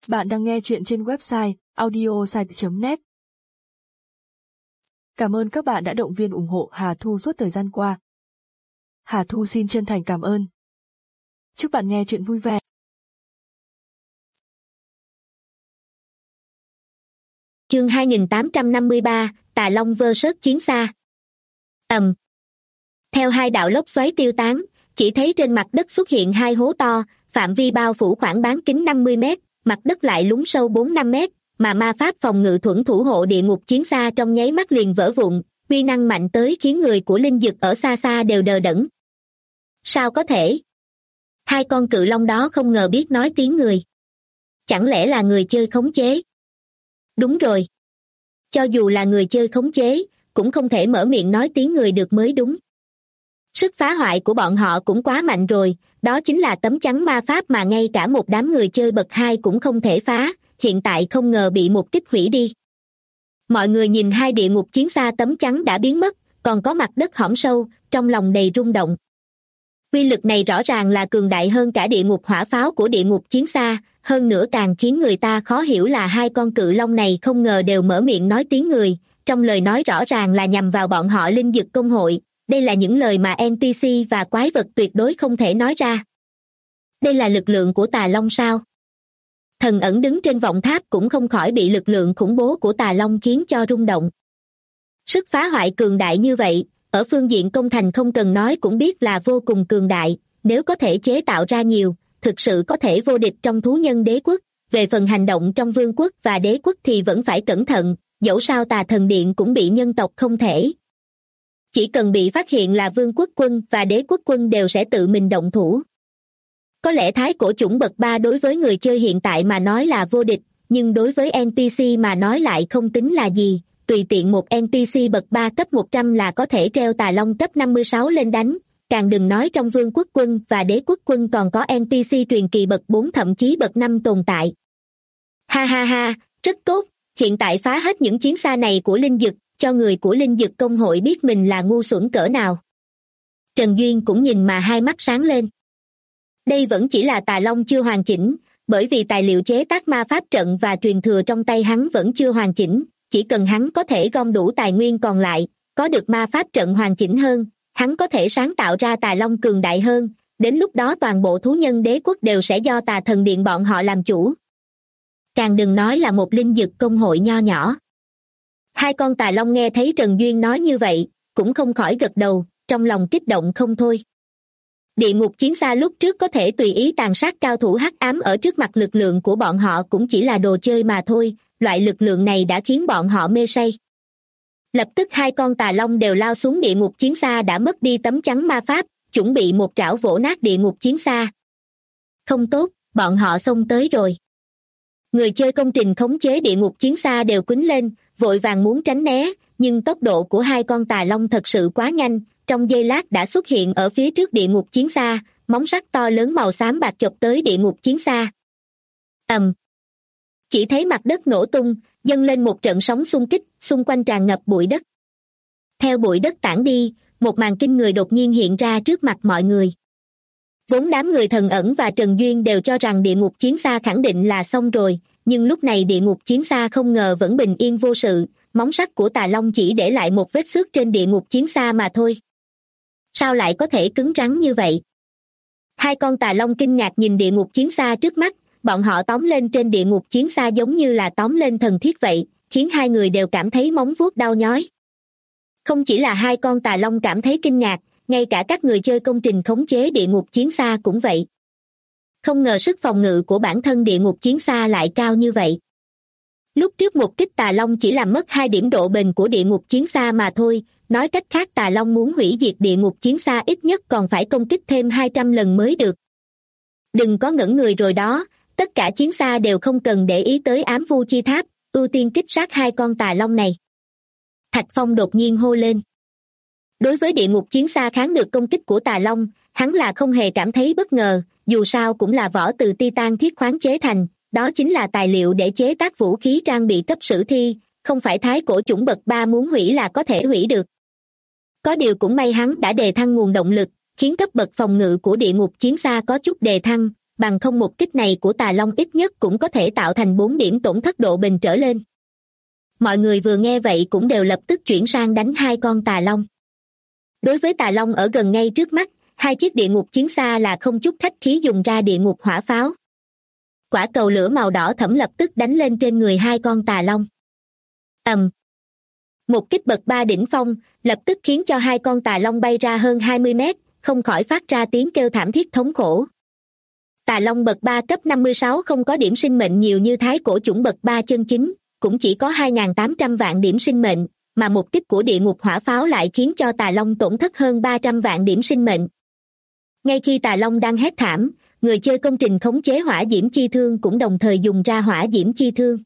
Bạn đang nghe chuyện trên website audiosite.net. Cảm ơn các bạn đã động viên ủng hộ Hà Thu suốt thời gian qua. Hà Thu xin chân thành cảm ơn. Chúc bạn nghe chuyện vui vẻ. Chương 2853, Tà Long vs Chiến Xa. Theo hai đạo lốc xoáy tiêu tán, chỉ thấy trên mặt đất xuất hiện hai hố to, phạm vi bao phủ khoảng bán kính 50 mét, mặt đất lại lún sâu 4-5 mét, mà ma pháp phòng ngự thuẫn thủ hộ địa ngục chiến xa trong nháy mắt liền vỡ vụn, uy năng mạnh tới khiến người của linh dực ở xa xa đều đờ đẫn. Sao có thể? Hai con cự long đó không ngờ biết nói tiếng người. Chẳng lẽ là người chơi khống chế? Đúng rồi. Cho dù là người chơi khống chế, cũng không thể mở miệng nói tiếng người được mới đúng. Sức phá hoại của bọn họ cũng quá mạnh rồi, đó chính là tấm chắn ma pháp mà ngay cả một đám người chơi bậc 2 cũng không thể phá, hiện tại không ngờ bị một kích hủy đi. Mọi người nhìn hai địa ngục chiến xa tấm chắn đã biến mất, còn có mặt đất hõm sâu, trong lòng đầy rung động. Uy lực này rõ ràng là cường đại hơn cả địa ngục hỏa pháo của địa ngục chiến xa, hơn nữa càng khiến người ta khó hiểu là hai con cự long này không ngờ đều mở miệng nói tiếng người, trong lời nói rõ ràng là nhằm vào bọn họ linh dực công hội. Đây là những lời mà NPC và quái vật tuyệt đối không thể nói ra. Đây là lực lượng của Tà Long sao? Thần ẩn đứng trên vọng tháp cũng không khỏi bị lực lượng khủng bố của Tà Long khiến cho rung động. Sức phá hoại cường đại như vậy, ở phương diện công thành không cần nói cũng biết là vô cùng cường đại, nếu có thể chế tạo ra nhiều, thực sự có thể vô địch trong thú nhân đế quốc. Về phần hành động trong vương quốc và đế quốc thì vẫn phải cẩn thận, dẫu sao Tà Thần Điện cũng bị nhân tộc không thể. Chỉ cần bị phát hiện là vương quốc quân và đế quốc quân đều sẽ tự mình động thủ. Có lẽ thái cổ chủng bậc 3 đối với người chơi hiện tại mà nói là vô địch, nhưng đối với NPC mà nói lại không tính là gì, tùy tiện một NPC bậc 3 cấp 100 là có thể treo Tà Long cấp 56 lên đánh, càng đừng nói trong vương quốc quân và đế quốc quân còn có NPC truyền kỳ bậc 4 thậm chí bậc 5 tồn tại. Ha ha ha, rất tốt, hiện tại phá hết những chiến xa này của linh dực, cho người của linh dực công hội biết mình là ngu xuẩn cỡ nào. Trần Duyên cũng nhìn mà hai mắt sáng lên. Đây vẫn chỉ là Tà Long chưa hoàn chỉnh, bởi vì tài liệu chế tác ma pháp trận và truyền thừa trong tay hắn vẫn chưa hoàn chỉnh, chỉ cần hắn có thể gom đủ tài nguyên còn lại, có được ma pháp trận hoàn chỉnh hơn, hắn có thể sáng tạo ra Tà Long cường đại hơn, đến lúc đó toàn bộ thú nhân đế quốc đều sẽ do Tà Thần Điện bọn họ làm chủ. Càng đừng nói là một linh dực công hội nho nhỏ. Hai con Tà Long nghe thấy Trần Duyên nói như vậy, cũng không khỏi gật đầu, trong lòng kích động không thôi. Địa ngục chiến xa lúc trước có thể tùy ý tàn sát cao thủ hắc ám ở trước mặt lực lượng của bọn họ cũng chỉ là đồ chơi mà thôi, loại lực lượng này đã khiến bọn họ mê say. Lập tức hai con Tà Long đều lao xuống địa ngục chiến xa đã mất đi tấm chắn ma pháp, chuẩn bị một trảo vỗ nát địa ngục chiến xa. Không tốt, bọn họ xông tới rồi. Người chơi công trình khống chế địa ngục chiến xa đều quýnh lên, vội vàng muốn tránh né, nhưng tốc độ của hai con Tà Long thật sự quá nhanh, trong giây lát đã xuất hiện ở phía trước địa ngục chiến xa, móng sắt to lớn màu xám bạc chộp tới địa ngục chiến xa. Chỉ thấy mặt đất nổ tung, dâng lên một trận sóng xung kích, xung quanh tràn ngập bụi đất. Theo bụi đất tản đi, một màn kinh người đột nhiên hiện ra trước mặt mọi người. Vốn đám người Thần Ẩn và Trần Duyên đều cho rằng địa ngục chiến xa khẳng định là xong rồi, nhưng lúc này địa ngục chiến xa không ngờ vẫn bình yên vô sự, móng sắt của Tà Long chỉ để lại một vết xước trên địa ngục chiến xa mà thôi. Sao lại có thể cứng rắn như vậy? Hai con Tà Long kinh ngạc nhìn địa ngục chiến xa trước mắt, bọn họ tóm lên trên địa ngục chiến xa giống như là tóm lên thần thiết vậy, khiến hai người đều cảm thấy móng vuốt đau nhói. Không chỉ là hai con Tà Long cảm thấy kinh ngạc, ngay cả các người chơi công trình khống chế địa ngục chiến xa cũng vậy. Không ngờ sức phòng ngự của bản thân địa ngục chiến xa lại cao như vậy. Lúc trước một kích Tà Long chỉ làm mất 2 điểm độ bền của địa ngục chiến xa mà thôi, nói cách khác Tà Long muốn hủy diệt địa ngục chiến xa ít nhất còn phải công kích thêm 200 lần mới được. Đừng có ngẩn người rồi đó, tất cả chiến xa đều không cần để ý tới ám vu chi tháp, ưu tiên kích sát hai con Tà Long này. Thạch Phong đột nhiên hô lên. Đối với địa ngục chiến xa kháng được công kích của Tà Long, hắn là không hề cảm thấy bất ngờ, dù sao cũng là vỏ từ titan thiết khoáng chế thành, đó chính là tài liệu để chế tác vũ khí trang bị cấp sử thi, không phải thái cổ chủng bậc 3 muốn hủy là có thể hủy được. Có điều cũng may hắn đã đề thăng nguồn động lực, khiến cấp bậc phòng ngự của địa ngục chiến xa có chút đề thăng, bằng không một kích này của Tà Long ít nhất cũng có thể tạo thành 4 điểm tổn thất độ bền trở lên. Mọi người vừa nghe vậy cũng đều lập tức chuyển sang đánh hai con Tà Long. Đối với Tà Long ở gần ngay trước mắt, hai chiếc địa ngục chiến xa là không chút khách khí dùng ra địa ngục hỏa pháo. Quả cầu lửa màu đỏ thẫm lập tức đánh lên trên người hai con Tà Long. Một kích bậc 3 đỉnh phong, lập tức khiến cho hai con Tà Long bay ra hơn 20 mét, không khỏi phát ra tiếng kêu thảm thiết thống khổ. Tà Long bậc 3 cấp 56 không có điểm sinh mệnh nhiều như thái cổ chủng bậc 3 chân chính, cũng chỉ có 2.800 vạn điểm sinh mệnh, mà một kích của địa ngục hỏa pháo lại khiến cho Tà Long tổn thất hơn 300 vạn điểm sinh mệnh. Ngay khi Tà Long đang hét thảm, người chơi công trình khống chế hỏa diễm chi thương cũng đồng thời dùng ra hỏa diễm chi thương.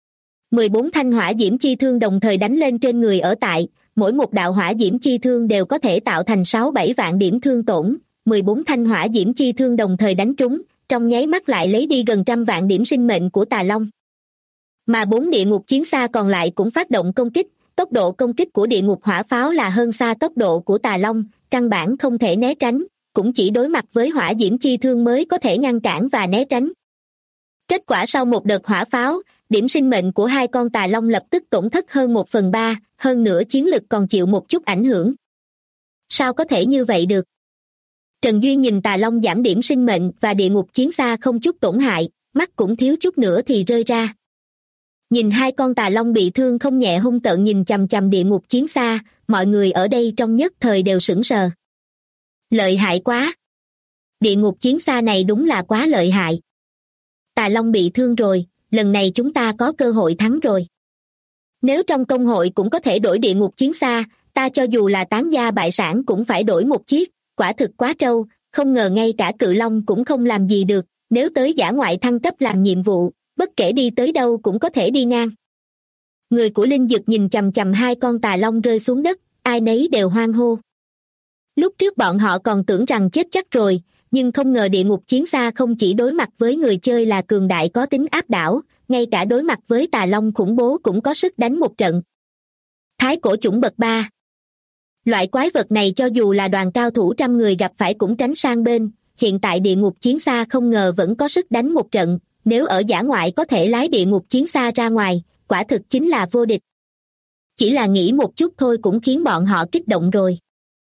14 thanh hỏa diễm chi thương đồng thời đánh lên trên người ở tại, mỗi một đạo hỏa diễm chi thương đều có thể tạo thành 6-7 vạn điểm thương tổn. 14 thanh hỏa diễm chi thương đồng thời đánh trúng, trong nháy mắt lại lấy đi gần 100 vạn điểm sinh mệnh của Tà Long. Mà 4 địa ngục chiến xa còn lại cũng phát động công kích, tốc độ công kích của địa ngục hỏa pháo là hơn xa tốc độ của Tà Long, căn bản không thể né tránh, cũng chỉ đối mặt với hỏa diễm chi thương mới có thể ngăn cản và né tránh. Kết quả sau một đợt hỏa pháo, điểm sinh mệnh của hai con Tà Long lập tức tổn thất hơn 1/3, hơn nữa chiến lực còn chịu một chút ảnh hưởng. Sao có thể như vậy được? Trần Duyên nhìn Tà Long giảm điểm sinh mệnh và địa ngục chiến xa không chút tổn hại, mắt cũng thiếu chút nữa thì rơi ra. Nhìn hai con Tà Long bị thương không nhẹ hung tợn nhìn chằm chằm địa ngục chiến xa, mọi người ở đây trong nhất thời đều sững sờ. Lợi hại quá! Địa ngục chiến xa này đúng là quá lợi hại. Tà Long bị thương rồi, lần này chúng ta có cơ hội thắng rồi. Nếu trong công hội cũng có thể đổi địa ngục chiến xa, ta cho dù là tán gia bại sản cũng phải đổi một chiếc, quả thực quá trâu, không ngờ ngay cả Cự Long cũng không làm gì được, nếu tới dã ngoại thăng cấp làm nhiệm vụ, bất kể đi tới đâu cũng có thể đi ngang. Người của Linh Dực nhìn chằm chằm hai con Tà Long rơi xuống đất, ai nấy đều hoan hô. Lúc trước bọn họ còn tưởng rằng chết chắc rồi, nhưng không ngờ địa ngục chiến xa không chỉ đối mặt với người chơi là cường đại có tính áp đảo, ngay cả đối mặt với Tà Long khủng bố cũng có sức đánh một trận. Thái cổ chủng bậc 3. Loại quái vật này cho dù là đoàn cao thủ trăm người gặp phải cũng tránh sang bên, hiện tại địa ngục chiến xa không ngờ vẫn có sức đánh một trận, nếu ở dã ngoại có thể lái địa ngục chiến xa ra ngoài, quả thực chính là vô địch. Chỉ là nghĩ một chút thôi cũng khiến bọn họ kích động rồi.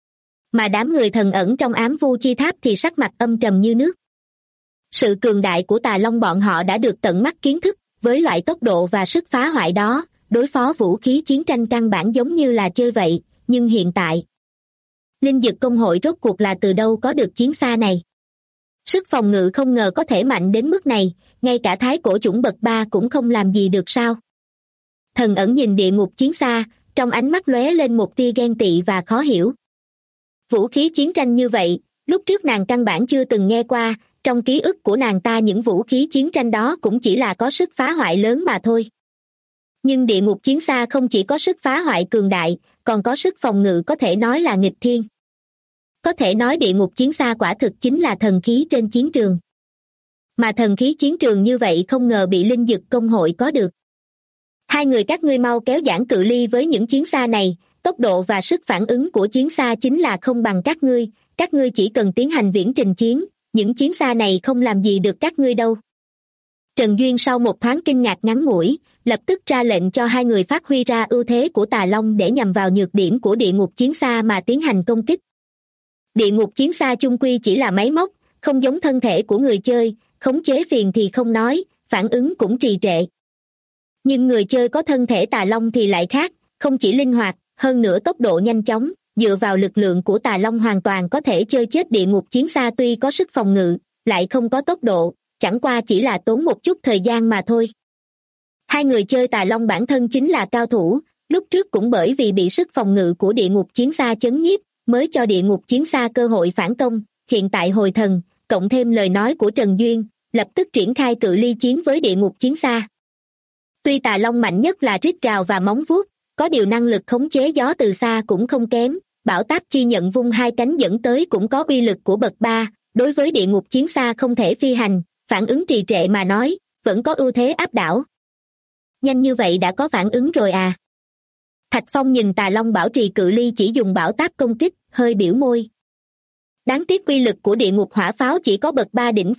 Mà đám người thần ẩn trong ám vu chi tháp thì sắc mặt âm trầm như nước. Sự cường đại của Tà Long bọn họ đã được tận mắt kiến thức, với loại tốc độ và sức phá hoại đó, đối phó vũ khí chiến tranh căn bản giống như là chơi vậy, nhưng hiện tại, Linh Dực công hội rốt cuộc là từ đâu có được chiến xa này? Sức phòng ngự không ngờ có thể mạnh đến mức này, ngay cả thái cổ chủng bậc 3 cũng không làm gì được sao? Thần ẩn nhìn địa ngục chiến xa, trong ánh mắt lóe lên một tia ghen tị và khó hiểu. Vũ khí chiến tranh như vậy, lúc trước nàng căn bản chưa từng nghe qua, trong ký ức của nàng ta những vũ khí chiến tranh đó cũng chỉ là có sức phá hoại lớn mà thôi. Nhưng địa ngục chiến xa không chỉ có sức phá hoại cường đại, còn có sức phòng ngự có thể nói là nghịch thiên. Có thể nói địa ngục chiến xa quả thực chính là thần khí trên chiến trường. Mà thần khí chiến trường như vậy không ngờ bị Linh Dực công hội có được. Hai người các ngươi mau kéo giãn cự ly với những chiến xa này, tốc độ và sức phản ứng của chiến xa chính là không bằng các ngươi chỉ cần tiến hành viễn trình chiến, những chiến xa này không làm gì được các ngươi đâu. Trần Duyên sau một thoáng kinh ngạc ngắn ngủi, lập tức ra lệnh cho hai người phát huy ra ưu thế của Tà Long để nhằm vào nhược điểm của địa ngục chiến xa mà tiến hành công kích. Địa ngục chiến xa chung quy chỉ là máy móc, không giống thân thể của người chơi, khống chế phiền thì không nói, phản ứng cũng trì trệ. Nhưng người chơi có thân thể Tà Long thì lại khác, không chỉ linh hoạt, hơn nữa tốc độ nhanh chóng, dựa vào lực lượng của Tà Long hoàn toàn có thể chơi chết địa ngục chiến xa tuy có sức phòng ngự, lại không có tốc độ, chẳng qua chỉ là tốn một chút thời gian mà thôi. Hai người chơi Tà Long bản thân chính là cao thủ, lúc trước cũng bởi vì bị sức phòng ngự của địa ngục chiến xa chấn nhiếp, mới cho địa ngục chiến xa cơ hội phản công, hiện tại hồi thần, cộng thêm lời nói của Trần Duyên, lập tức triển khai cự ly chiến với địa ngục chiến xa. Tuy Tà Long mạnh nhất là rít gào và móng vuốt, có điều năng lực khống chế gió từ xa cũng không kém, Bảo Táp chi nhận vung hai cánh dẫn tới cũng có uy lực của bậc 3, đối với địa ngục chiến xa không thể phi hành, phản ứng trì trệ mà nói, vẫn có ưu thế áp đảo. Nhanh như vậy đã có phản ứng rồi à? Thạch Phong nhìn Tà Long bảo trì cự ly chỉ dùng bảo táp công kích, hơi biểu môi. Đáng tiếc uy lực của địa ngục hỏa pháo chỉ có bậc 3 đỉnh phong,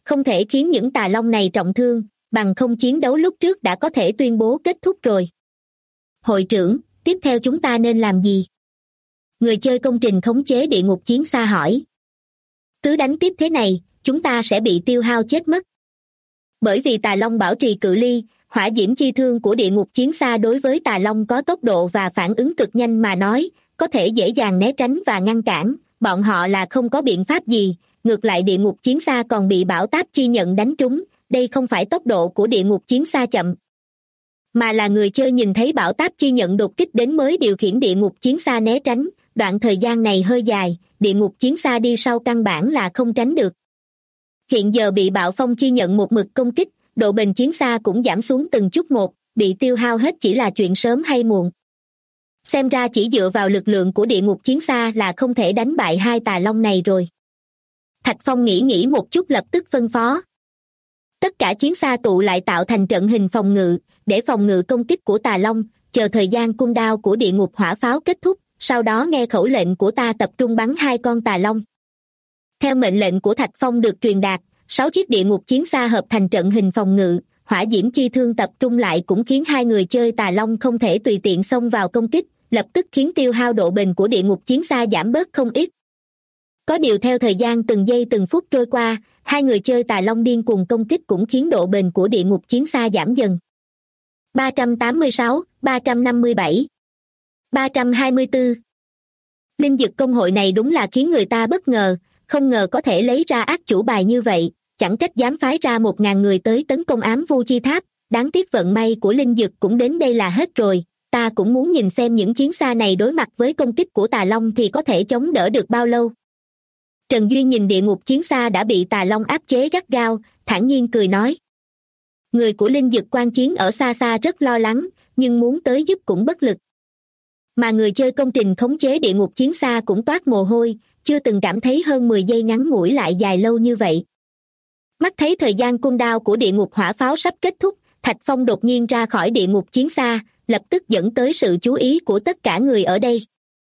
không thể khiến những tà long này trọng thương, bằng không chiến đấu lúc trước đã có thể tuyên bố kết thúc rồi. Hội trưởng, tiếp theo chúng ta nên làm gì? Người chơi công trình khống chế địa ngục chiến xa hỏi. Cứ đánh tiếp thế này, chúng ta sẽ bị tiêu hao chết mất. Bởi vì tà long bảo trì cự ly, hỏa diễm chi thương của địa ngục chiến xa đối với tà long có tốc độ và phản ứng cực nhanh mà nói, có thể dễ dàng né tránh và ngăn cản, bọn họ là không có biện pháp gì, ngược lại địa ngục chiến xa còn bị bão táp chi nhận đánh trúng, đây không phải tốc độ của địa ngục chiến xa chậm, mà là người chơi nhìn thấy bão táp chi nhận đột kích đến mới điều khiển địa ngục chiến xa né tránh, đoạn thời gian này hơi dài, địa ngục chiến xa đi sau căn bản là không tránh được. Hiện giờ bị bạo phong chi nhận một mực công kích, độ bền chiến xa cũng giảm xuống từng chút một, bị tiêu hao hết chỉ là chuyện sớm hay muộn. Xem ra chỉ dựa vào lực lượng của địa ngục chiến xa là không thể đánh bại hai tà long này rồi. Thạch Phong nghĩ một chút lập tức phân phó. Tất cả chiến xa tụ lại tạo thành trận hình phòng ngự, để phòng ngự công kích của tà long, chờ thời gian cung đao của địa ngục hỏa pháo kết thúc, sau đó nghe khẩu lệnh của ta tập trung bắn hai con tà long. Theo mệnh lệnh của Thạch Phong được truyền đạt, 6 chiếc địa ngục chiến xa hợp thành trận hình phòng ngự, hỏa diễm chi thương tập trung lại cũng khiến hai người chơi tà long không thể tùy tiện xông vào công kích, lập tức khiến tiêu hao độ bền của địa ngục chiến xa giảm bớt không ít. Có điều theo thời gian từng giây từng phút trôi qua, hai người chơi tà long điên cuồng công kích cũng khiến độ bền của địa ngục chiến xa giảm dần. 386, 357, 324. Linh dực công hội này đúng là khiến người ta bất ngờ, không ngờ có thể lấy ra ác chủ bài như vậy, chẳng trách dám phái ra 1.000 người tới tấn công ám vu chi tháp, đáng tiếc vận may của linh dực cũng đến đây là hết rồi, ta cũng muốn nhìn xem những chiến xa này đối mặt với công kích của tà long thì có thể chống đỡ được bao lâu. Trần Duyên nhìn địa ngục chiến xa đã bị tà long áp chế gắt gao, thản nhiên cười nói. Người của linh dực quan chiến ở xa xa rất lo lắng, nhưng muốn tới giúp cũng bất lực. Mà người chơi công trình khống chế địa ngục chiến xa cũng toát mồ hôi, chưa từng cảm thấy hơn 10 giây ngắn ngủi lại dài lâu như vậy. Mắt thấy thời gian cung đao của địa ngục hỏa pháo sắp kết thúc, Thạch Phong đột nhiên ra khỏi địa ngục chiến xa, lập tức dẫn tới sự chú ý của tất cả người ở đây.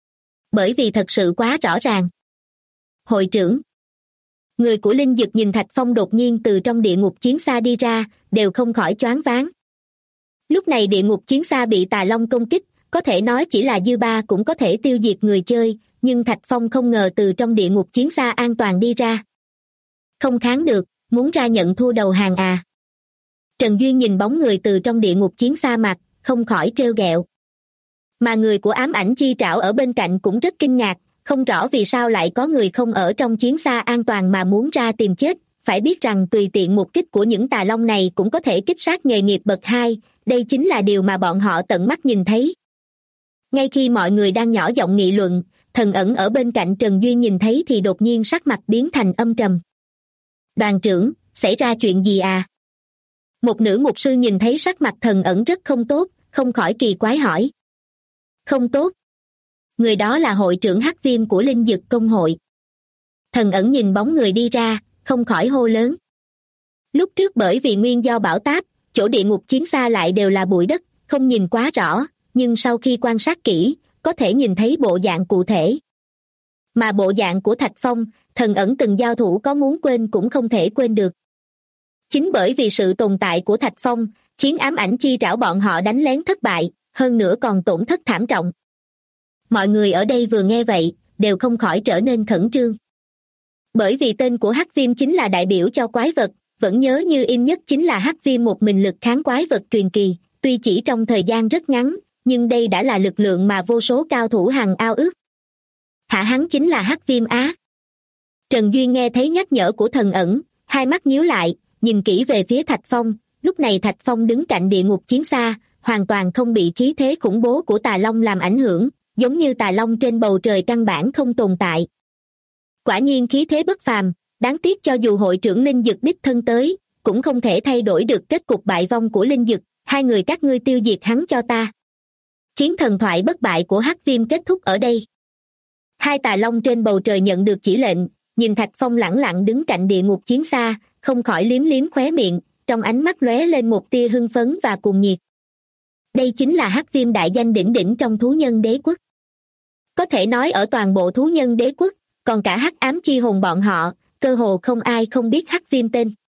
Bởi vì thật sự quá rõ ràng. Hội trưởng. Người của linh dực nhìn Thạch Phong đột nhiên từ trong địa ngục chiến xa đi ra, đều không khỏi choáng váng. Lúc này địa ngục chiến xa bị tà long công kích, có thể nói chỉ là dư ba cũng có thể tiêu diệt người chơi, nhưng Thạch Phong không ngờ từ trong địa ngục chiến xa an toàn đi ra. Không kháng được, muốn ra nhận thua đầu hàng à? Trần Duyên nhìn bóng người từ trong địa ngục chiến xa mặt, không khỏi trêu ghẹo. Mà người của ám ảnh chi trảo ở bên cạnh cũng rất kinh ngạc, không rõ vì sao lại có người không ở trong chiến xa an toàn mà muốn ra tìm chết, phải biết rằng tùy tiện một kích của những tà long này cũng có thể kích sát nghề nghiệp bậc 2, đây chính là điều mà bọn họ tận mắt nhìn thấy. Ngay khi mọi người đang nhỏ giọng nghị luận, Thần Ẩn ở bên cạnh Trần Duyên nhìn thấy thì đột nhiên sắc mặt biến thành âm trầm. Đoàn trưởng, xảy ra chuyện gì à? Một nữ mục sư nhìn thấy sắc mặt Thần Ẩn rất không tốt, không khỏi kỳ quái hỏi. Không tốt? Người đó là hội trưởng hắc viêm của linh dực công hội. Thần Ẩn nhìn bóng người đi ra, không khỏi hô lớn. Lúc trước bởi vì nguyên do bão táp, chỗ địa ngục chiến xa lại đều là bụi đất, không nhìn quá rõ, nhưng sau khi quan sát kỹ, có thể nhìn thấy bộ dạng cụ thể. Mà bộ dạng của Thạch Phong, Thần Ẩn từng giao thủ có muốn quên cũng không thể quên được. Chính bởi vì sự tồn tại của Thạch Phong, khiến ám ảnh chi trảo bọn họ đánh lén thất bại, hơn nữa còn tổn thất thảm trọng. Mọi người ở đây vừa nghe vậy, đều không khỏi trở nên khẩn trương. Bởi vì tên của hắc viêm chính là đại biểu cho quái vật, vẫn nhớ như in nhất chính là hắc viêm một mình lực kháng quái vật truyền kỳ, tuy chỉ trong thời gian rất ngắn, nhưng đây đã là lực lượng mà vô số cao thủ hằng ao ước. Hả, hắn chính là hắc viêm á? Trần Duyên nghe thấy nhắc nhở của Thần Ẩn, hai mắt nhíu lại, nhìn kỹ về phía Thạch Phong, lúc này Thạch Phong đứng cạnh địa ngục chiến xa, hoàn toàn không bị khí thế khủng bố của tà long làm ảnh hưởng, giống như tà long trên bầu trời căn bản không tồn tại. Quả nhiên khí thế bất phàm, đáng tiếc cho dù hội trưởng linh dực đích thân tới, cũng không thể thay đổi được kết cục bại vong của linh dực, hai người các ngươi tiêu diệt hắn cho ta. Khiến thần thoại bất bại của hắc viêm kết thúc ở đây. Hai tà long trên bầu trời nhận được chỉ lệnh, nhìn Thạch Phong lẳng lặng đứng cạnh địa ngục chiến xa, không khỏi liếm liếm khóe miệng, trong ánh mắt lóe lên một tia hưng phấn và cuồng nhiệt. Đây chính là hắc viêm đại danh đỉnh đỉnh trong thú nhân đế quốc. Có thể nói ở toàn bộ thú nhân đế quốc, còn cả hắc ám chi hồn bọn họ, cơ hồ không ai không biết hắc viêm tên.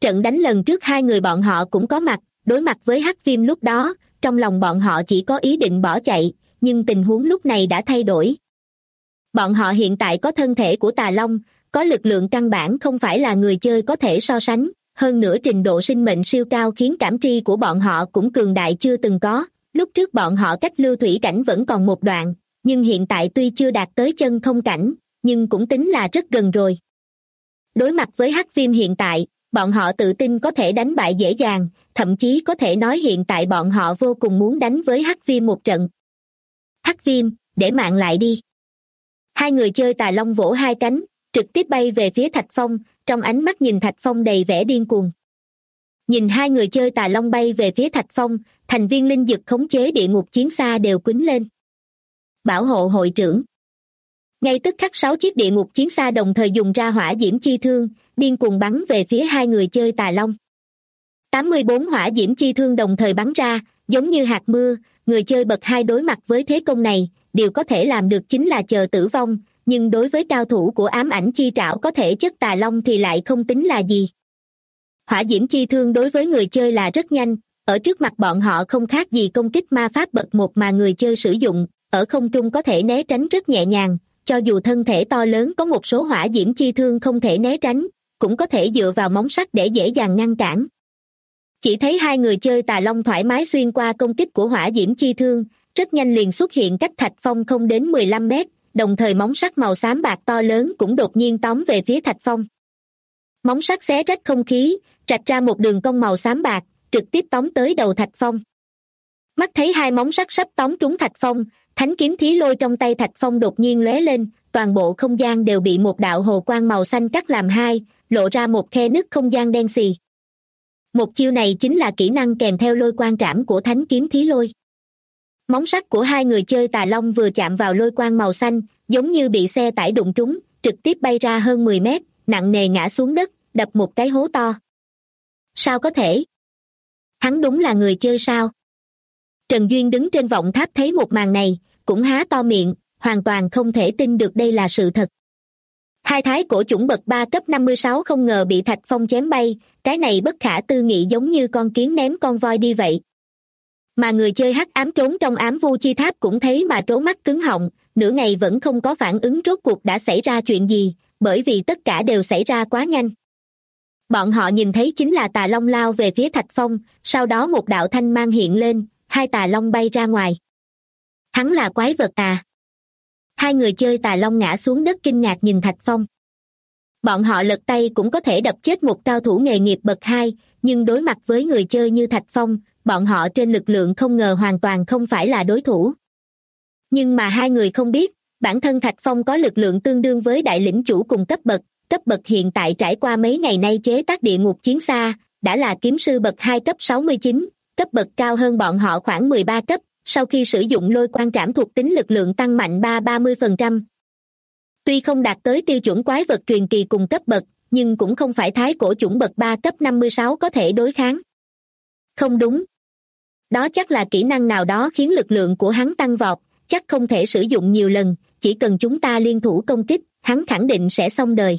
Trận đánh lần trước hai người bọn họ cũng có mặt, đối mặt với Hắc Viêm lúc đó, trong lòng bọn họ chỉ có ý định bỏ chạy, nhưng tình huống lúc này đã thay đổi. Bọn họ hiện tại có thân thể của Tà Long, có lực lượng căn bản không phải là người chơi có thể so sánh, hơn nữa trình độ sinh mệnh siêu cao khiến cảm tri của bọn họ cũng cường đại chưa từng có. Lúc trước bọn họ cách lưu thủy cảnh vẫn còn một đoạn, nhưng hiện tại tuy chưa đạt tới chân không cảnh, nhưng cũng tính là rất gần rồi. Đối mặt với Hắc Viêm hiện tại, bọn họ tự tin có thể đánh bại dễ dàng, thậm chí có thể nói hiện tại bọn họ vô cùng muốn đánh với Hắc Viêm một trận. Hắc Viêm, để mạng lại đi. Hai người chơi Tà Long vỗ hai cánh, trực tiếp bay về phía Thạch Phong, trong ánh mắt nhìn Thạch Phong đầy vẻ điên cuồng. Nhìn hai người chơi Tà Long bay về phía Thạch Phong, thành viên linh dực khống chế địa ngục chiến xa đều quýnh lên. Bảo hộ hội trưởng. Ngay tức khắc 6 chiếc địa ngục chiến xa đồng thời dùng ra hỏa diễm chi thương, điên cuồng bắn về phía hai người chơi Tà Long. 84 hỏa diễm chi thương đồng thời bắn ra, giống như hạt mưa, người chơi bậc 2 đối mặt với thế công này, điều có thể làm được chính là chờ tử vong, nhưng đối với cao thủ của ám ảnh chi trảo có thể chất Tà Long thì lại không tính là gì. Hỏa diễm chi thương đối với người chơi là rất nhanh, ở trước mặt bọn họ không khác gì công kích ma pháp bậc 1 mà người chơi sử dụng, ở không trung có thể né tránh rất nhẹ nhàng, cho dù thân thể to lớn có một số hỏa diễm chi thương không thể né tránh, cũng có thể dựa vào móng sắt để dễ dàng ngăn cản. Chỉ thấy hai người chơi Tà Long thoải mái xuyên qua công kích của hỏa diễm chi thương, rất nhanh liền xuất hiện cách Thạch Phong không đến 15 mét, đồng thời móng sắt màu xám bạc to lớn cũng đột nhiên tóm về phía Thạch Phong. Móng sắt xé rách không khí, rạch ra một đường cong màu xám bạc, trực tiếp tóm tới đầu Thạch Phong. Mắt thấy hai móng sắt sắp tóm trúng Thạch Phong, thánh kiếm thí lôi trong tay Thạch Phong đột nhiên lóe lên, toàn bộ không gian đều bị một đạo hồ quang màu xanh cắt làm hai, lộ ra một khe nứt không gian đen xì. Một chiêu này chính là kỹ năng kèm theo lôi quang trảm của thánh kiếm thí lôi. Móng sắt của hai người chơi Tà Long vừa chạm vào lôi quang màu xanh, giống như bị xe tải đụng trúng, trực tiếp bay ra hơn 10 mét, nặng nề ngã xuống đất, đập một cái hố to. Sao có thể? Hắn đúng là người chơi sao? Trần Duyên đứng trên vọng tháp thấy một màn này, cũng há to miệng, hoàn toàn không thể tin được đây là sự thật. Hai thái cổ chủng bậc 3 cấp 56 không ngờ bị Thạch Phong chém bay, cái này bất khả tư nghị giống như con kiến ném con voi đi vậy. Mà người chơi hắc ám trốn trong ám vu chi tháp cũng thấy mà trố mắt cứng họng, nửa ngày vẫn không có phản ứng rốt cuộc đã xảy ra chuyện gì, bởi vì tất cả đều xảy ra quá nhanh. Bọn họ nhìn thấy chính là Tà Long lao về phía Thạch Phong, sau đó một đạo thanh mang hiện lên, hai Tà Long bay ra ngoài. Hắn là quái vật à? Hai người chơi Tà Long ngã xuống đất kinh ngạc nhìn Thạch Phong. Bọn họ lật tay cũng có thể đập chết một cao thủ nghề nghiệp bậc 2, nhưng đối mặt với người chơi như Thạch Phong, bọn họ trên lực lượng không ngờ hoàn toàn không phải là đối thủ. Nhưng mà hai người không biết, bản thân Thạch Phong có lực lượng tương đương với đại lĩnh chủ cùng cấp bậc hiện tại trải qua mấy ngày nay chế tác địa ngục chiến xa, đã là kiếm sư bậc 2 cấp 69, cấp bậc cao hơn bọn họ khoảng 13 cấp, sau khi sử dụng lôi quang trảm thuộc tính lực lượng tăng mạnh 30%. Tuy không đạt tới tiêu chuẩn quái vật truyền kỳ cùng cấp bậc, nhưng cũng không phải thái cổ chủng bậc 3 cấp 56 có thể đối kháng. Không đúng. Đó chắc là kỹ năng nào đó khiến lực lượng của hắn tăng vọt, chắc không thể sử dụng nhiều lần, chỉ cần chúng ta liên thủ công kích, hắn khẳng định sẽ xong đời.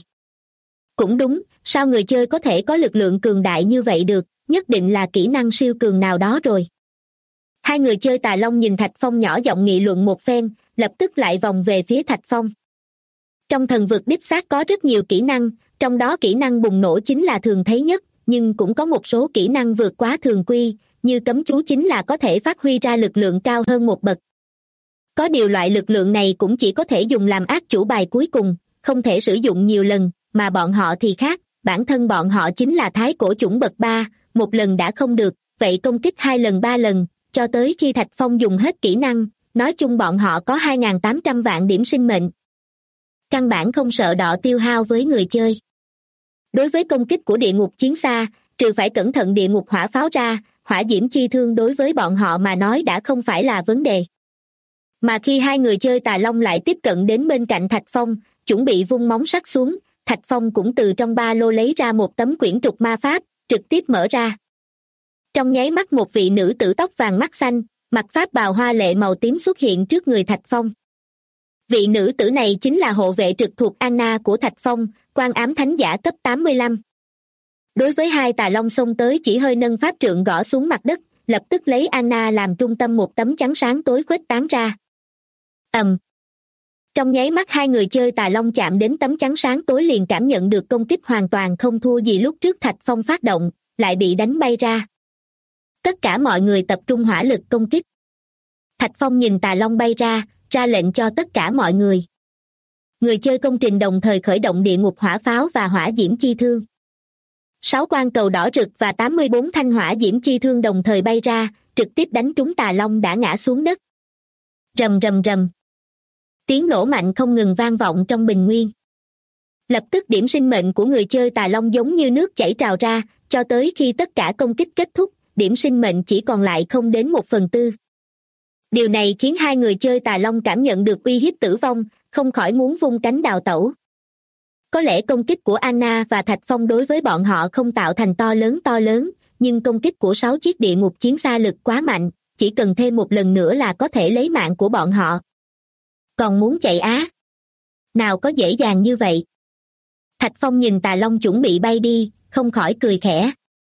Cũng đúng, sao người chơi có thể có lực lượng cường đại như vậy được, nhất định là kỹ năng siêu cường nào đó rồi. Hai người chơi Tà Long nhìn Thạch Phong nhỏ giọng nghị luận một phen, lập tức lại vòng về phía Thạch Phong. Trong thần vực đích xác có rất nhiều kỹ năng, trong đó kỹ năng bùng nổ chính là thường thấy nhất, nhưng cũng có một số kỹ năng vượt quá thường quy, như cấm chú chính là có thể phát huy ra lực lượng cao hơn một bậc. Có điều loại lực lượng này cũng chỉ có thể dùng làm ác chủ bài cuối cùng, không thể sử dụng nhiều lần, mà bọn họ thì khác, bản thân bọn họ chính là thái cổ chủng bậc 3, một lần đã không được, vậy công kích 2 lần 3 lần, cho tới khi Thạch Phong dùng hết kỹ năng, nói chung bọn họ có 2.800 vạn điểm sinh mệnh. Căn bản không sợ đọ tiêu hao với người chơi. Đối với công kích của địa ngục chiến xa, trừ phải cẩn thận địa ngục hỏa pháo ra, hỏa diễm chi thương đối với bọn họ mà nói đã không phải là vấn đề. Mà khi hai người chơi Tà Long lại tiếp cận đến bên cạnh Thạch Phong, chuẩn bị vung móng sắt xuống, Thạch Phong cũng từ trong ba lô lấy ra một tấm quyển trục ma pháp, trực tiếp mở ra. Trong nháy mắt một vị nữ tử tóc vàng mắt xanh, mặc pháp bào hoa lệ màu tím xuất hiện trước người Thạch Phong. Vị nữ tử này chính là hộ vệ trực thuộc Anna của Thạch Phong, quan ám thánh giả cấp 85. Đối với hai tà long xông tới chỉ hơi nâng pháp trượng gõ xuống mặt đất, lập tức lấy Anna làm trung tâm một tấm chắn sáng tối khuếch tán ra. Trong nháy mắt hai người chơi tà long chạm đến tấm chắn sáng tối liền cảm nhận được công kích hoàn toàn không thua gì lúc trước Thạch Phong phát động, lại bị đánh bay ra. Tất cả mọi người tập trung hỏa lực công kích. Thạch Phong nhìn tà long bay ra lệnh cho tất cả mọi người. Người chơi công trình đồng thời khởi động địa ngục hỏa pháo và hỏa diễm chi thương. 6 quang cầu đỏ rực và 84 thanh hỏa diễm chi thương đồng thời bay ra, trực tiếp đánh trúng tà long đã ngã xuống đất. Rầm rầm rầm. Tiếng nổ mạnh không ngừng vang vọng trong bình nguyên. Lập tức điểm sinh mệnh của người chơi tà long giống như nước chảy trào ra, cho tới khi tất cả công kích kết thúc, điểm sinh mệnh chỉ còn lại không đến 1/4. Điều này khiến hai người chơi tà long cảm nhận được uy hiếp tử vong, không khỏi muốn vung cánh đào tẩu. Có lẽ công kích của Anna và Thạch Phong đối với bọn họ không tạo thành to lớn, nhưng công kích của 6 chiếc địa ngục chiến xa lực quá mạnh, chỉ cần thêm một lần nữa là có thể lấy mạng của bọn họ. Còn muốn chạy á? Nào có dễ dàng như vậy. Thạch Phong nhìn tà long chuẩn bị bay đi, không khỏi cười khẽ.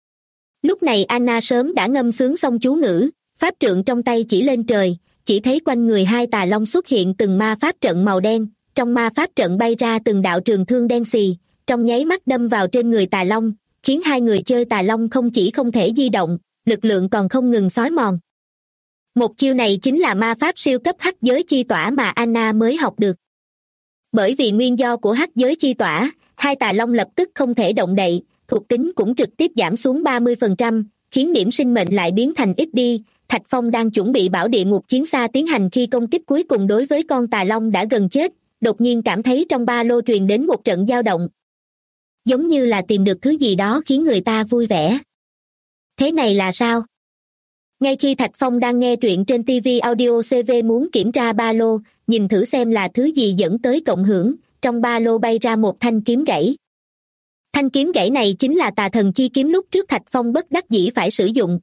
Lúc này Anna sớm đã ngâm sướng xong chú ngữ, pháp trượng trong tay chỉ lên trời, chỉ thấy quanh người hai tà long xuất hiện từng ma pháp trận màu đen, trong ma pháp trận bay ra từng đạo trường thương đen xì, trong nháy mắt đâm vào trên người tà long, khiến hai người chơi tà long không chỉ không thể di động, lực lượng còn không ngừng xói mòn. Một chiêu này chính là ma pháp siêu cấp hắc giới chi tỏa mà Anna mới học được. Bởi vì nguyên do của hắc giới chi tỏa, hai tà long lập tức không thể động đậy, thuộc tính cũng trực tiếp giảm xuống 30%, khiến điểm sinh mệnh lại biến thành ít đi. Thạch Phong đang chuẩn bị bảo địa ngục chiến xa tiến hành khi công kích cuối cùng đối với con tà long đã gần chết, đột nhiên cảm thấy trong ba lô truyền đến một trận dao động. Giống như là tìm được thứ gì đó khiến người ta vui vẻ. Thế này là sao? Ngay khi Thạch Phong đang nghe truyện trên TV Audio CV muốn kiểm tra ba lô, nhìn thử xem là thứ gì dẫn tới cộng hưởng, trong ba lô bay ra một thanh kiếm gãy. Thanh kiếm gãy này chính là tà thần chi kiếm lúc trước Thạch Phong bất đắc dĩ phải sử dụng.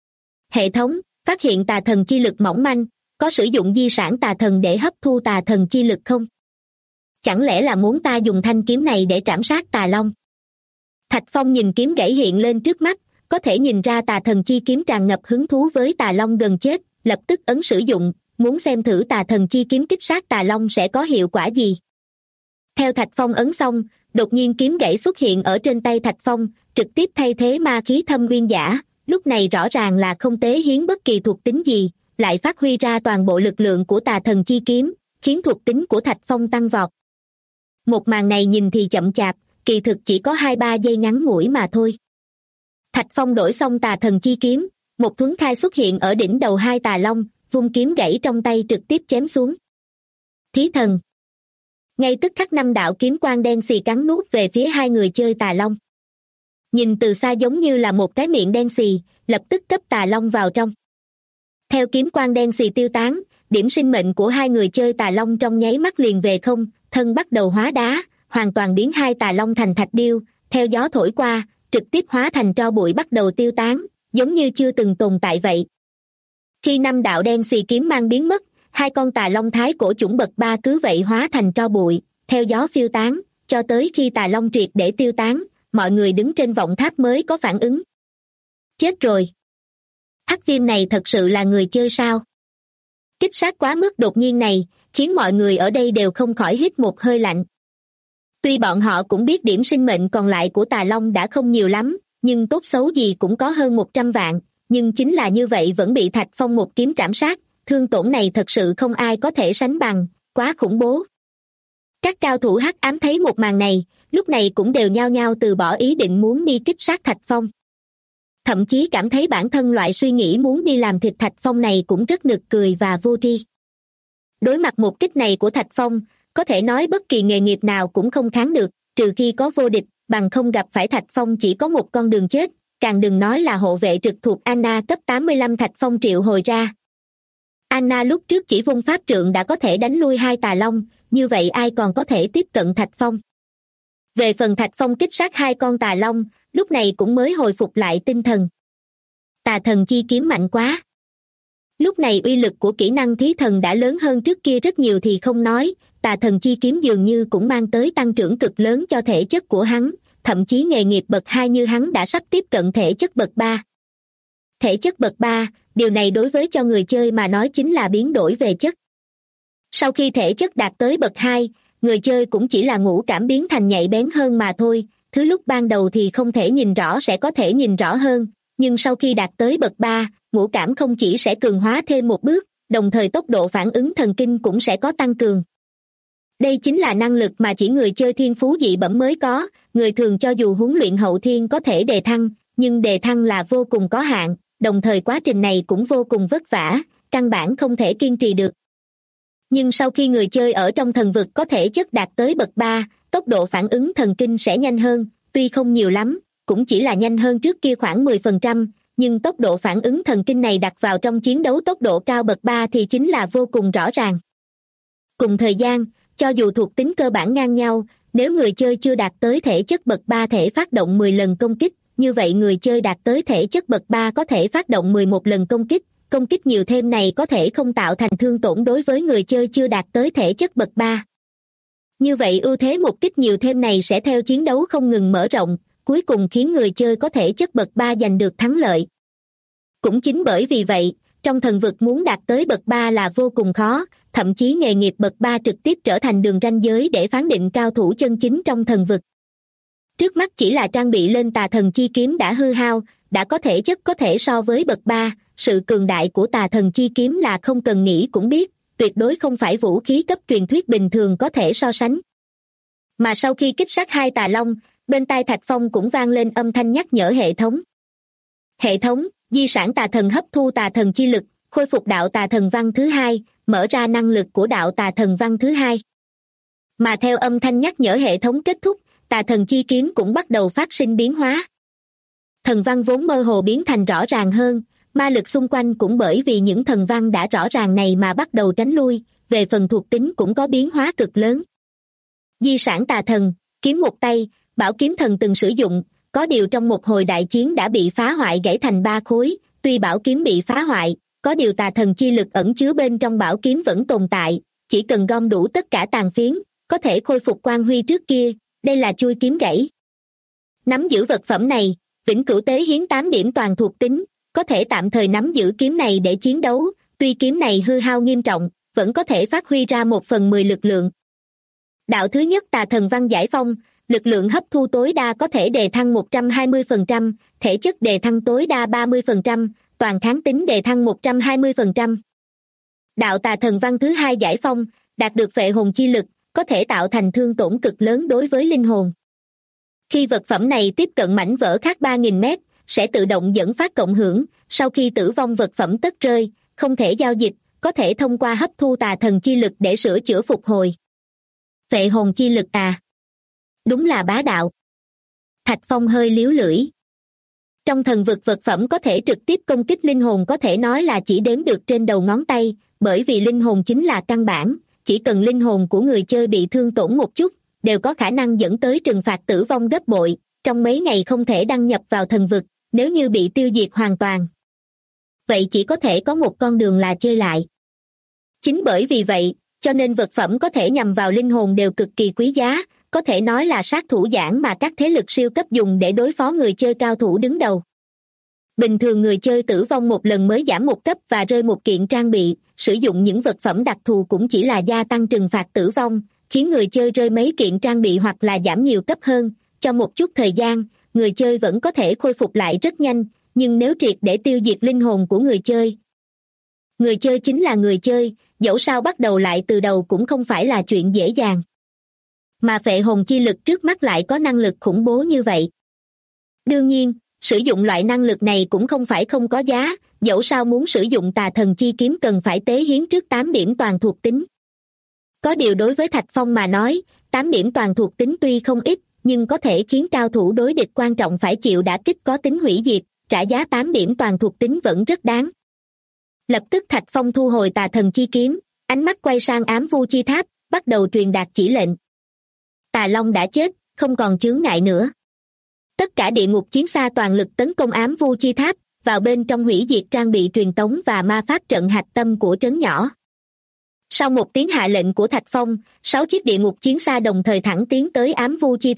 Hệ thống, phát hiện tà thần chi lực mỏng manh, có sử dụng di sản tà thần để hấp thu tà thần chi lực không? Chẳng lẽ là muốn ta dùng thanh kiếm này để trảm sát tà long? Thạch Phong nhìn kiếm gãy hiện lên trước mắt, có thể nhìn ra tà thần chi kiếm tràn ngập hứng thú với tà long gần chết, lập tức ấn sử dụng, muốn xem thử tà thần chi kiếm kích sát tà long sẽ có hiệu quả gì. Theo Thạch Phong ấn xong, đột nhiên kiếm gãy xuất hiện ở trên tay Thạch Phong, trực tiếp thay thế ma khí thâm uyên giả, lúc này rõ ràng là không tế hiến bất kỳ thuộc tính gì, lại phát huy ra toàn bộ lực lượng của tà thần chi kiếm, khiến thuộc tính của Thạch Phong tăng vọt. Một màn này nhìn thì chậm chạp, kỳ thực chỉ có 2-3 giây ngắn ngủi mà thôi. Thạch Phong đổi xong tà thần chi kiếm, một thuấn khai xuất hiện ở đỉnh đầu hai tà long, vung kiếm gãy trong tay trực tiếp chém xuống. Thí thần. Ngay tức khắc 5 đạo kiếm quang đen xì cắn nuốt về phía hai người chơi tà long. Nhìn từ xa giống như là một cái miệng đen xì, lập tức cấp tà long vào trong. Theo kiếm quang đen xì tiêu tán, điểm sinh mệnh của hai người chơi tà long trong nháy mắt liền về không, thân bắt đầu hóa đá, hoàn toàn biến hai tà long thành thạch điêu, theo gió thổi qua, trực tiếp hóa thành tro bụi bắt đầu tiêu tán, giống như chưa từng tồn tại vậy. Khi 5 đạo đen xì kiếm mang biến mất, hai con tà long thái cổ chủng bậc 3 cứ vậy hóa thành tro bụi, theo gió phiêu tán, cho tới khi tà long triệt để tiêu tán, mọi người đứng trên vọng tháp mới có phản ứng. Chết rồi! Hắc viêm này thật sự là người chơi sao? Kích sát quá mức đột nhiên này, khiến mọi người ở đây đều không khỏi hít một hơi lạnh. Tuy bọn họ cũng biết điểm sinh mệnh còn lại của tà long đã không nhiều lắm, nhưng tốt xấu gì cũng có hơn 100 vạn, nhưng chính là như vậy vẫn bị Thạch Phong một kiếm trảm sát, thương tổn này thật sự không ai có thể sánh bằng, quá khủng bố. Các cao thủ hắc ám thấy một màn này, lúc này cũng đều nhao nhao từ bỏ ý định muốn đi kích sát Thạch Phong. Thậm chí cảm thấy bản thân loại suy nghĩ muốn đi làm thịt Thạch Phong này cũng rất nực cười và vô tri. Đối mặt một kích này của Thạch Phong, có thể nói bất kỳ nghề nghiệp nào cũng không kháng được, trừ khi có vô địch, bằng không gặp phải Thạch Phong chỉ có một con đường chết, càng đừng nói là hộ vệ trực thuộc Anna cấp 85 Thạch Phong triệu hồi ra. Anna lúc trước chỉ vung pháp trượng đã có thể đánh lui hai tà long, như vậy ai còn có thể tiếp cận Thạch Phong. Về phần Thạch Phong kích sát hai con tà long, lúc này cũng mới hồi phục lại tinh thần. Tà thần chi kiếm mạnh quá. Lúc này uy lực của kỹ năng thí thần đã lớn hơn trước kia rất nhiều thì không nói, tà thần chi kiếm dường như cũng mang tới tăng trưởng cực lớn cho thể chất của hắn, thậm chí nghề nghiệp bậc 2 như hắn đã sắp tiếp cận thể chất bậc 3. Thể chất bậc 3, điều này đối với cho người chơi mà nói chính là biến đổi về chất. Sau khi thể chất đạt tới bậc 2, người chơi cũng chỉ là ngũ cảm biến thành nhạy bén hơn mà thôi, thứ lúc ban đầu thì không thể nhìn rõ sẽ có thể nhìn rõ hơn, nhưng sau khi đạt tới bậc 3, ngũ cảm không chỉ sẽ cường hóa thêm một bước, đồng thời tốc độ phản ứng thần kinh cũng sẽ có tăng cường. Đây chính là năng lực mà chỉ người chơi thiên phú dị bẩm mới có, người thường cho dù huấn luyện hậu thiên có thể đề thăng, nhưng đề thăng là vô cùng có hạn, đồng thời quá trình này cũng vô cùng vất vả, căn bản không thể kiên trì được. Nhưng sau khi người chơi ở trong thần vực có thể chất đạt tới bậc 3, tốc độ phản ứng thần kinh sẽ nhanh hơn, tuy không nhiều lắm, cũng chỉ là nhanh hơn trước kia khoảng 10%, nhưng tốc độ phản ứng thần kinh này đặt vào trong chiến đấu tốc độ cao bậc 3 thì chính là vô cùng rõ ràng. Cùng thời gian, cho dù thuộc tính cơ bản ngang nhau, nếu người chơi chưa đạt tới thể chất bậc 3 thể phát động 10 lần công kích, như vậy người chơi đạt tới thể chất bậc 3 có thể phát động 11 lần công kích nhiều thêm này có thể không tạo thành thương tổn đối với người chơi chưa đạt tới thể chất bậc 3. Như vậy ưu thế một kích nhiều thêm này sẽ theo chiến đấu không ngừng mở rộng, cuối cùng khiến người chơi có thể chất bậc 3 giành được thắng lợi. Cũng chính bởi vì vậy, trong thần vực muốn đạt tới bậc 3 là vô cùng khó, thậm chí nghề nghiệp bậc 3 trực tiếp trở thành đường ranh giới để phán định cao thủ chân chính trong thần vực. Trước mắt chỉ là trang bị lên tà thần chi kiếm đã hư hao, đã có thể chất có thể so với bậc 3, sự cường đại của tà thần chi kiếm là không cần nghĩ cũng biết, tuyệt đối không phải vũ khí cấp truyền thuyết bình thường có thể so sánh. Mà sau khi kích sát hai tà long, bên tai Thạch Phong cũng vang lên âm thanh nhắc nhở hệ thống. Hệ thống, di sản tà thần hấp thu tà thần chi lực, khôi phục đạo tà thần văn thứ 2, mở ra năng lực của đạo tà thần văn thứ 2. Mà theo âm thanh nhắc nhở hệ thống kết thúc, tà thần chi kiếm cũng bắt đầu phát sinh biến hóa. Thần văn vốn mơ hồ biến thành rõ ràng hơn, ma lực xung quanh cũng bởi vì những thần văn đã rõ ràng này mà bắt đầu tránh lui, về phần thuộc tính cũng có biến hóa cực lớn. Di sản tà thần, kiếm một tay, bảo kiếm thần từng sử dụng, có điều trong một hồi đại chiến đã bị phá hoại gãy thành 3 khối, tuy bảo kiếm bị phá hoại, có điều tà thần chi lực ẩn chứa bên trong bảo kiếm vẫn tồn tại, chỉ cần gom đủ tất cả tàn phiến, có thể khôi phục quang huy trước kia, đây là chui kiếm gãy. Nắm giữ vật phẩm này, vĩnh cửu tế hiến 8 điểm toàn thuộc tính, có thể tạm thời nắm giữ kiếm này để chiến đấu, tuy kiếm này hư hao nghiêm trọng, vẫn có thể phát huy ra 1/10 lực lượng. Đạo thứ nhất tà thần văn giải phong, lực lượng hấp thu tối đa có thể đề thăng 120%, thể chất đề thăng tối đa 30%, toàn kháng tính đề thăng 120%. Đạo tà thần văn thứ 2 giải phong, đạt được phệ hồn chi lực, có thể tạo thành thương tổn cực lớn đối với linh hồn. Khi vật phẩm này tiếp cận mảnh vỡ khác 3.000 mét, sẽ tự động dẫn phát cộng hưởng, sau khi tử vong vật phẩm tất rơi, không thể giao dịch, có thể thông qua hấp thu tà thần chi lực để sửa chữa phục hồi. Phệ hồn chi lực à? Đúng là bá đạo. Thạch Phong hơi líu lưỡi. Trong thần vực vật phẩm có thể trực tiếp công kích linh hồn có thể nói là chỉ đếm được trên đầu ngón tay, bởi vì linh hồn chính là căn bản, chỉ cần linh hồn của người chơi bị thương tổn một chút, đều có khả năng dẫn tới trừng phạt tử vong gấp bội, trong mấy ngày không thể đăng nhập vào thần vực, nếu như bị tiêu diệt hoàn toàn. Vậy chỉ có thể có một con đường là chơi lại. Chính bởi vì vậy, cho nên vật phẩm có thể nhằm vào linh hồn đều cực kỳ quý giá, có thể nói là sát thủ giản mà các thế lực siêu cấp dùng để đối phó người chơi cao thủ đứng đầu. Bình thường người chơi tử vong một lần mới giảm một cấp và rơi một kiện trang bị, sử dụng những vật phẩm đặc thù cũng chỉ là gia tăng trừng phạt tử vong, khiến người chơi rơi mấy kiện trang bị hoặc là giảm nhiều cấp hơn, trong một chút thời gian, người chơi vẫn có thể khôi phục lại rất nhanh, nhưng nếu triệt để tiêu diệt linh hồn của người chơi chính là người chơi, dẫu sao bắt đầu lại từ đầu cũng không phải là chuyện dễ dàng. Mà phệ hồn chi lực trước mắt lại có năng lực khủng bố như vậy. Đương nhiên, sử dụng loại năng lực này cũng không phải không có giá, dẫu sao muốn sử dụng tà thần chi kiếm cần phải tế hiến trước 8 điểm toàn thuộc tính. Có điều đối với Thạch Phong mà nói, 8 điểm toàn thuộc tính tuy không ít, nhưng có thể khiến cao thủ đối địch quan trọng phải chịu đả kích có tính hủy diệt, trả giá 8 điểm toàn thuộc tính vẫn rất đáng. Lập tức Thạch Phong thu hồi tà thần chi kiếm, ánh mắt quay sang ám vu chi tháp, bắt đầu truyền đạt chỉ lệnh. Tà Long đã chết, không còn chướng ngại nữa. Tất cả địa ngục chiến xa toàn lực tấn công ám vu chi tháp, vào bên trong hủy diệt trang bị truyền tống và ma pháp trận hạch tâm của trấn nhỏ. Sau một tiếng hạ lệnh của Thạch Phong, 6 chiếc địa ngục chiến xa đồng thời thẳng tiến tới ám vu chi tháp,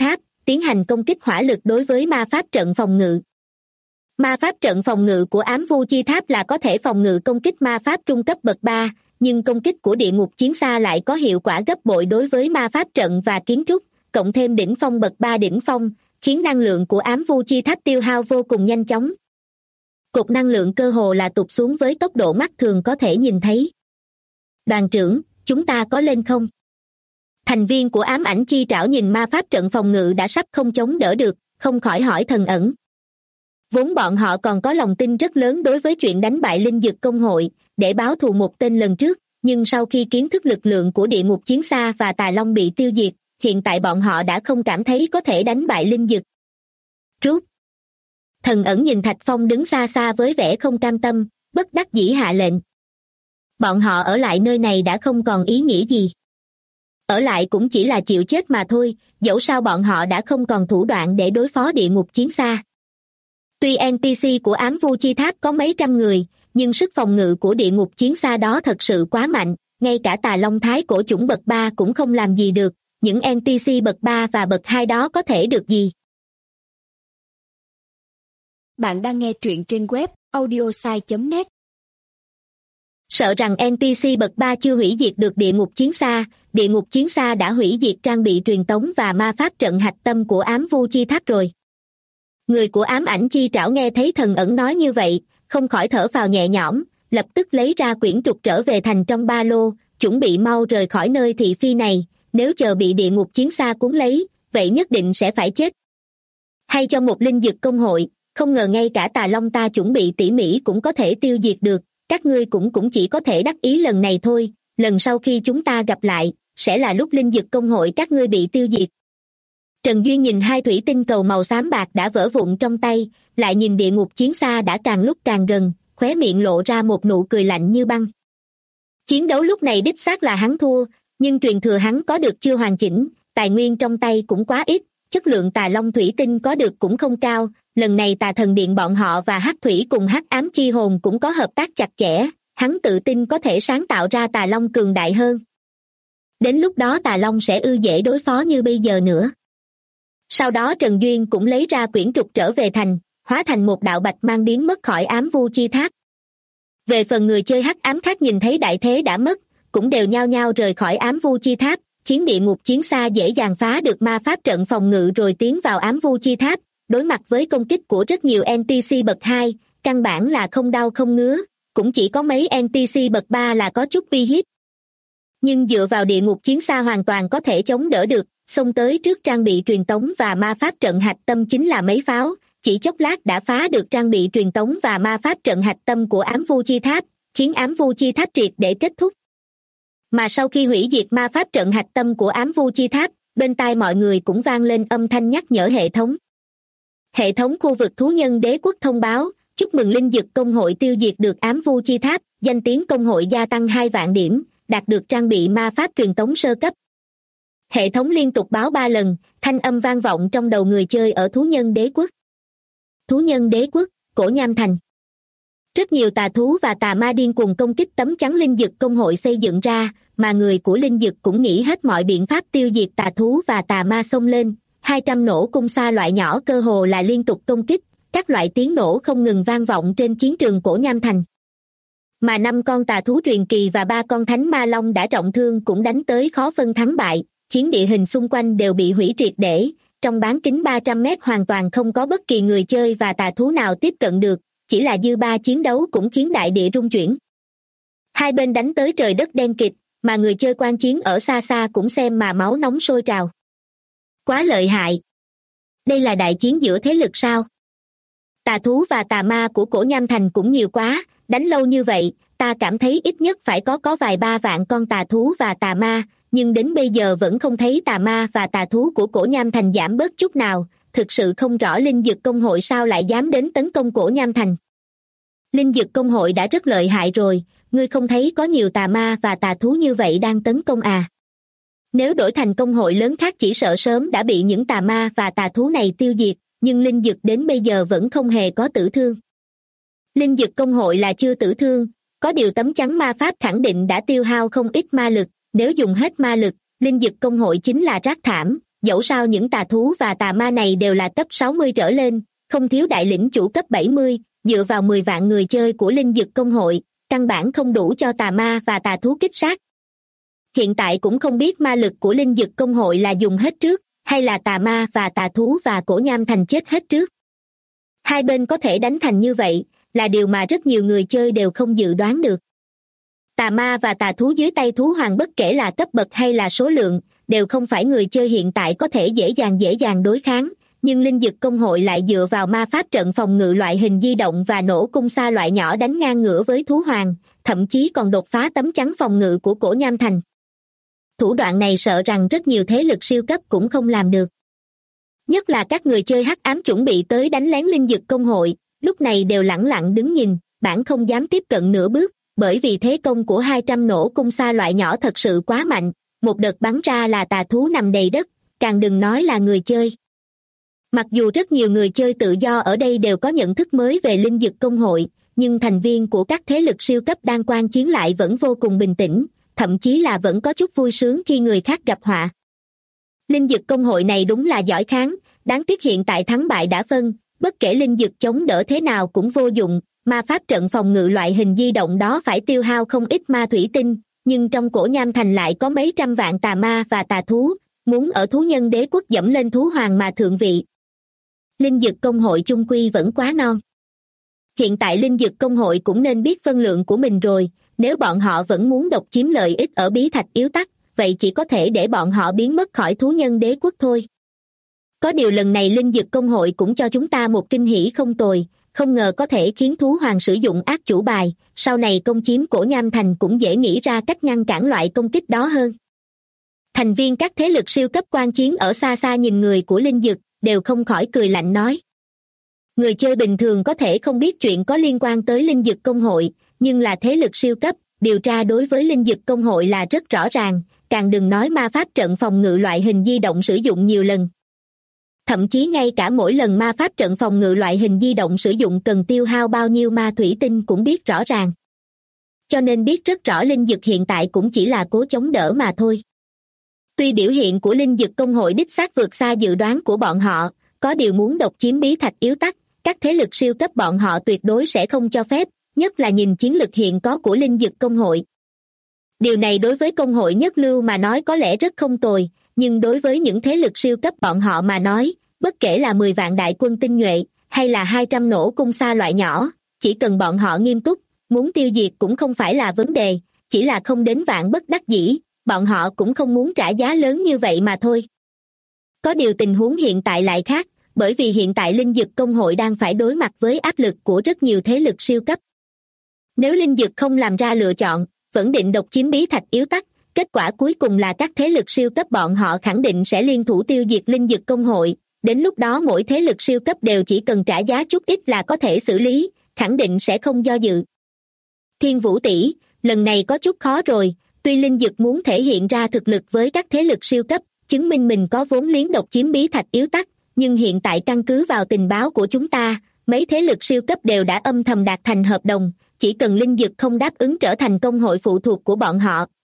tiến hành công kích hỏa lực đối với ma pháp trận phòng ngự. Ma pháp trận phòng ngự của ám vu chi tháp là có thể phòng ngự công kích ma pháp trung cấp bậc 3, nhưng công kích của địa ngục chiến xa lại có hiệu quả gấp bội đối với ma pháp trận và kiến trúc, cộng thêm đỉnh phong bậc 3 đỉnh phong, khiến năng lượng của ám vu chi tháp tiêu hao vô cùng nhanh chóng. Cột năng lượng cơ hồ là tụt xuống với tốc độ mắt thường có thể nhìn thấy. Đoàn trưởng, chúng ta có lên không? Thành viên của ám ảnh chi trảo nhìn ma pháp trận phòng ngự đã sắp không chống đỡ được, không khỏi hỏi Thần Ẩn. Vốn bọn họ còn có lòng tin rất lớn đối với chuyện đánh bại linh dực công hội, để báo thù một tên lần trước, nhưng sau khi kiến thức lực lượng của địa ngục chiến xa và tà long bị tiêu diệt, hiện tại bọn họ đã không cảm thấy có thể đánh bại linh dực. Rút. Thần Ẩn nhìn Thạch Phong đứng xa xa với vẻ không cam tâm, bất đắc dĩ hạ lệnh. Bọn họ ở lại nơi này đã không còn ý nghĩa gì. Ở lại cũng chỉ là chịu chết mà thôi, dẫu sao bọn họ đã không còn thủ đoạn để đối phó địa ngục chiến xa. Tuy NPC của ám vu chi tháp có mấy trăm người, nhưng sức phòng ngự của địa ngục chiến xa đó thật sự quá mạnh, ngay cả tà long thái cổ chủng bậc 3 cũng không làm gì được, những NPC bậc 3 và bậc 2 đó có thể được gì. Bạn đang nghe truyện trên web audiosai.net. Sợ rằng NPC bậc 3 chưa hủy diệt được địa ngục chiến xa đã hủy diệt trang bị truyền tống và ma pháp trận hạch tâm của ám vu chi tháp rồi. Người của ám ảnh chi trảo nghe thấy Thần Ẩn nói như vậy, không khỏi thở phào nhẹ nhõm, lập tức lấy ra quyển trục trở về thành trong ba lô, chuẩn bị mau rời khỏi nơi thị phi này, nếu chờ bị địa ngục chiến xa cuốn lấy, vậy nhất định sẽ phải chết. Hay cho một linh dực công hội, không ngờ ngay cả tà long ta chuẩn bị tỉ mỉ cũng có thể tiêu diệt được, các ngươi cũng chỉ có thể đắc ý lần này thôi, lần sau khi chúng ta gặp lại, sẽ là lúc linh dực công hội các ngươi bị tiêu diệt. Trần Duyên nhìn hai thủy tinh cầu màu xám bạc đã vỡ vụn trong tay, lại nhìn địa ngục chiến xa đã càng lúc càng gần, khóe miệng lộ ra một nụ cười lạnh như băng. Chiến đấu lúc này đích xác là hắn thua, nhưng truyền thừa hắn có được chưa hoàn chỉnh, tài nguyên trong tay cũng quá ít, chất lượng tà long thủy tinh có được cũng không cao, lần này tà thần điện bọn họ và hắc thủy cùng hắc ám chi hồn cũng có hợp tác chặt chẽ, hắn tự tin có thể sáng tạo ra tà long cường đại hơn. Đến lúc đó tà long sẽ ư dễ đối phó như bây giờ nữa. Sau đó Trần Duyên cũng lấy ra quyển trục trở về thành, hóa thành một đạo bạch mang biến mất khỏi ám vu chi tháp. Về phần người chơi hắc ám khác nhìn thấy đại thế đã mất, cũng đều nhao nhao rời khỏi ám vu chi tháp, khiến địa ngục chiến xa dễ dàng phá được ma pháp trận phòng ngự rồi tiến vào ám vu chi tháp, đối mặt với công kích của rất nhiều NPC bậc 2, căn bản là không đau không ngứa, cũng chỉ có mấy NPC bậc 3 là có chút uy hiếp. Nhưng dựa vào địa ngục chiến xa hoàn toàn có thể chống đỡ được, xông tới trước trang bị truyền tống và ma pháp trận hạch tâm chính là mấy pháo, chỉ chốc lát đã phá được trang bị truyền tống và ma pháp trận hạch tâm của ám vu chi tháp, khiến ám vu chi tháp triệt để kết thúc. Mà sau khi hủy diệt ma pháp trận hạch tâm của ám vu chi tháp, bên tai mọi người cũng vang lên âm thanh nhắc nhở hệ thống. Hệ thống khu vực thú nhân đế quốc thông báo, chúc mừng linh dực công hội tiêu diệt được ám vu chi tháp, danh tiếng công hội gia tăng 2 vạn điểm, đạt được trang bị ma pháp truyền tống sơ cấp. Hệ thống liên tục báo 3 lần, thanh âm vang vọng trong đầu người chơi ở thú nhân đế quốc. Thú nhân đế quốc, Cổ Nham Thành. Rất nhiều tà thú và tà ma điên cuồng công kích tấm chắn linh dực công hội xây dựng ra, mà người của linh dực cũng nghĩ hết mọi biện pháp tiêu diệt tà thú và tà ma xông lên. 200 nổ cung xa loại nhỏ cơ hồ là liên tục công kích, các loại tiếng nổ không ngừng vang vọng trên chiến trường Cổ Nham Thành. Mà 5 con tà thú truyền kỳ và 3 con thánh ma long đã trọng thương cũng đánh tới khó phân thắng bại, khiến địa hình xung quanh đều bị hủy triệt để, trong bán kính 300 mét hoàn toàn không có bất kỳ người chơi và tà thú nào tiếp cận được, chỉ là dư ba chiến đấu cũng khiến đại địa rung chuyển. Hai bên đánh tới trời đất đen kịt, mà người chơi quan chiến ở xa xa cũng xem mà máu nóng sôi trào. Quá lợi hại! Đây là đại chiến giữa thế lực sao? Tà thú và tà ma của Cổ Nham Thành cũng nhiều quá, đánh lâu như vậy, ta cảm thấy ít nhất phải có vài 3 vạn con tà thú và tà ma, nhưng đến bây giờ vẫn không thấy tà ma và tà thú của Cổ Nham Thành giảm bớt chút nào, thực sự không rõ linh dực công hội sao lại dám đến tấn công Cổ Nham Thành. Linh dực công hội đã rất lợi hại rồi, ngươi không thấy có nhiều tà ma và tà thú như vậy đang tấn công à? Nếu đổi thành công hội lớn khác chỉ sợ sớm đã bị những tà ma và tà thú này tiêu diệt, nhưng linh dực đến bây giờ vẫn không hề có tử thương. Linh dực công hội là chưa tử thương, có điều tấm chắn ma pháp khẳng định đã tiêu hao không ít ma lực, nếu dùng hết ma lực, linh dực công hội chính là rác thảm, dẫu sao những tà thú và tà ma này đều là cấp 60 trở lên, không thiếu đại lĩnh chủ cấp 70, dựa vào 10 vạn người chơi của linh dực công hội, căn bản không đủ cho tà ma và tà thú kích sát. Hiện tại cũng không biết ma lực của linh dực công hội là dùng hết trước, hay là tà ma và tà thú và cổ nham thành chết hết trước. Hai bên có thể đánh thành như vậy, là điều mà rất nhiều người chơi đều không dự đoán được. Tà ma và tà thú dưới tay thú hoàng bất kể là cấp bậc hay là số lượng, đều không phải người chơi hiện tại có thể dễ dàng đối kháng, nhưng linh dực công hội lại dựa vào ma pháp trận phòng ngự loại hình di động và nổ cung xa loại nhỏ đánh ngang ngửa với thú hoàng, thậm chí còn đột phá tấm chắn phòng ngự của cổ nham thành. Thủ đoạn này sợ rằng rất nhiều thế lực siêu cấp cũng không làm được. Nhất là các người chơi hắc ám chuẩn bị tới đánh lén linh dực công hội, lúc này đều lẳng lặng đứng nhìn, bản không dám tiếp cận nửa bước, bởi vì thế công của 200 nổ cung xa loại nhỏ thật sự quá mạnh, một đợt bắn ra là tà thú nằm đầy đất, càng đừng nói là người chơi. Mặc dù rất nhiều người chơi tự do ở đây đều có nhận thức mới về linh dực công hội, nhưng thành viên của các thế lực siêu cấp đang quan chiến lại vẫn vô cùng bình tĩnh, thậm chí là vẫn có chút vui sướng khi người khác gặp họa. Linh dực công hội này đúng là giỏi kháng, đáng tiếc hiện tại thắng bại đã phân, bất kể linh dực chống đỡ thế nào cũng vô dụng, ma pháp trận phòng ngự loại hình di động đó phải tiêu hao không ít ma thủy tinh, nhưng trong cổ nham thành lại có mấy trăm vạn tà ma và tà thú, muốn ở thú nhân đế quốc dẫm lên thú hoàng mà thượng vị. Linh dực công hội chung quy vẫn quá non. Hiện tại linh dực công hội cũng nên biết phân lượng của mình rồi, nếu bọn họ vẫn muốn độc chiếm lợi ích ở bí thạch yếu tắc, vậy chỉ có thể để bọn họ biến mất khỏi thú nhân đế quốc thôi. Có điều lần này linh dực công hội cũng cho chúng ta một kinh hỉ không tồi, không ngờ có thể khiến thú hoàng sử dụng ác chủ bài, sau này công chiếm cổ nham thành cũng dễ nghĩ ra cách ngăn cản loại công kích đó hơn. Thành viên các thế lực siêu cấp quan chiến ở xa xa nhìn người của linh dực, đều không khỏi cười lạnh nói. Người chơi bình thường có thể không biết chuyện có liên quan tới linh dực công hội, nhưng là thế lực siêu cấp, điều tra đối với linh dực công hội là rất rõ ràng, càng đừng nói ma pháp trận phòng ngự loại hình di động sử dụng nhiều lần. Thậm chí ngay cả mỗi lần ma pháp trận phòng ngự loại hình di động sử dụng cần tiêu hao bao nhiêu ma thủy tinh cũng biết rõ ràng. Cho nên biết rất rõ linh dực hiện tại cũng chỉ là cố chống đỡ mà thôi. Tuy biểu hiện của linh dực công hội đích xác vượt xa dự đoán của bọn họ, có điều muốn độc chiếm bí thạch yếu tắc, các thế lực siêu cấp bọn họ tuyệt đối sẽ không cho phép, nhất là nhìn chiến lực hiện có của linh dực công hội. Điều này đối với công hội nhất lưu mà nói có lẽ rất không tồi, nhưng đối với những thế lực siêu cấp bọn họ mà nói, bất kể là 10 vạn đại quân tinh nhuệ, hay là 200 nổ cung xa loại nhỏ, chỉ cần bọn họ nghiêm túc, muốn tiêu diệt cũng không phải là vấn đề, chỉ là không đến vạn bất đắc dĩ, bọn họ cũng không muốn trả giá lớn như vậy mà thôi. Có điều tình huống hiện tại lại khác, bởi vì hiện tại linh dực công hội đang phải đối mặt với áp lực của rất nhiều thế lực siêu cấp. Nếu linh dực không làm ra lựa chọn, vẫn định độc chiếm bí thạch yếu tắc, kết quả cuối cùng là các thế lực siêu cấp bọn họ khẳng định sẽ liên thủ tiêu diệt linh dực công hội, đến lúc đó mỗi thế lực siêu cấp đều chỉ cần trả giá chút ít là có thể xử lý, khẳng định sẽ không do dự. Thiên Vũ tỷ, lần này có chút khó rồi, tuy linh dực muốn thể hiện ra thực lực với các thế lực siêu cấp, chứng minh mình có vốn liếng độc chiếm bí thạch yếu tắc, nhưng hiện tại căn cứ vào tình báo của chúng ta, mấy thế lực siêu cấp đều đã âm thầm đạt thành hợp đồng, chỉ cần linh dực không đáp ứng trở thành công hội phụ thuộc của bọn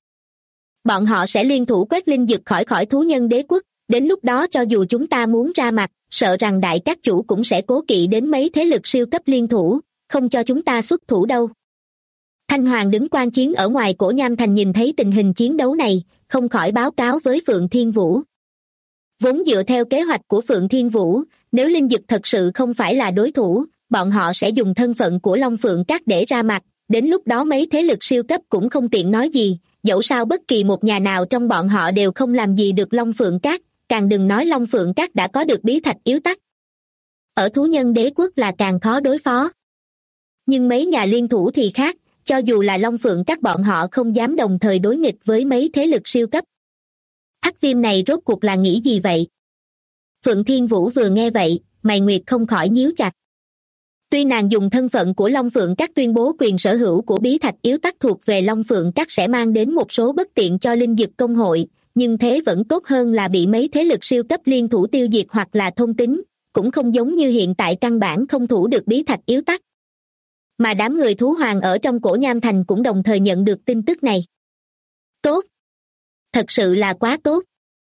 họ sẽ liên thủ quét linh dực khỏi thú nhân đế quốc, đến lúc đó cho dù chúng ta muốn ra mặt, sợ rằng đại các chủ cũng sẽ cố kỵ đến mấy thế lực siêu cấp liên thủ, không cho chúng ta xuất thủ đâu. Thanh Hoàng đứng quan chiến ở ngoài cổ nham thành nhìn thấy tình hình chiến đấu này, không khỏi báo cáo với Phượng Thiên Vũ. Vốn dựa theo kế hoạch của Phượng Thiên Vũ, nếu linh dực thật sự không phải là đối thủ, bọn họ sẽ dùng thân phận của Long Phượng Các để ra mặt, đến lúc đó mấy thế lực siêu cấp cũng không tiện nói gì, dẫu sao bất kỳ một nhà nào trong bọn họ đều không làm gì được Long Phượng Các, càng đừng nói Long Phượng Các đã có được bí thạch yếu tắc. Ở thú nhân đế quốc là càng khó đối phó. Nhưng mấy nhà liên thủ thì khác, cho dù là Long Phượng Các bọn họ không dám đồng thời đối nghịch với mấy thế lực siêu cấp. Hắc Viêm này rốt cuộc là nghĩ gì vậy? Phượng Thiên Vũ vừa nghe vậy, mày nguyệt không khỏi nhíu chặt. Tuy nàng dùng thân phận của Long Phượng Các tuyên bố quyền sở hữu của bí thạch yếu tắc thuộc về Long Phượng Các sẽ mang đến một số bất tiện cho linh dực công hội, nhưng thế vẫn tốt hơn là bị mấy thế lực siêu cấp liên thủ tiêu diệt hoặc là thôn tính, cũng không giống như hiện tại căn bản không thủ được bí thạch yếu tắc. Mà đám người thú hoàng ở trong cổ nham thành cũng đồng thời nhận được tin tức này. Tốt! Thật sự là quá tốt!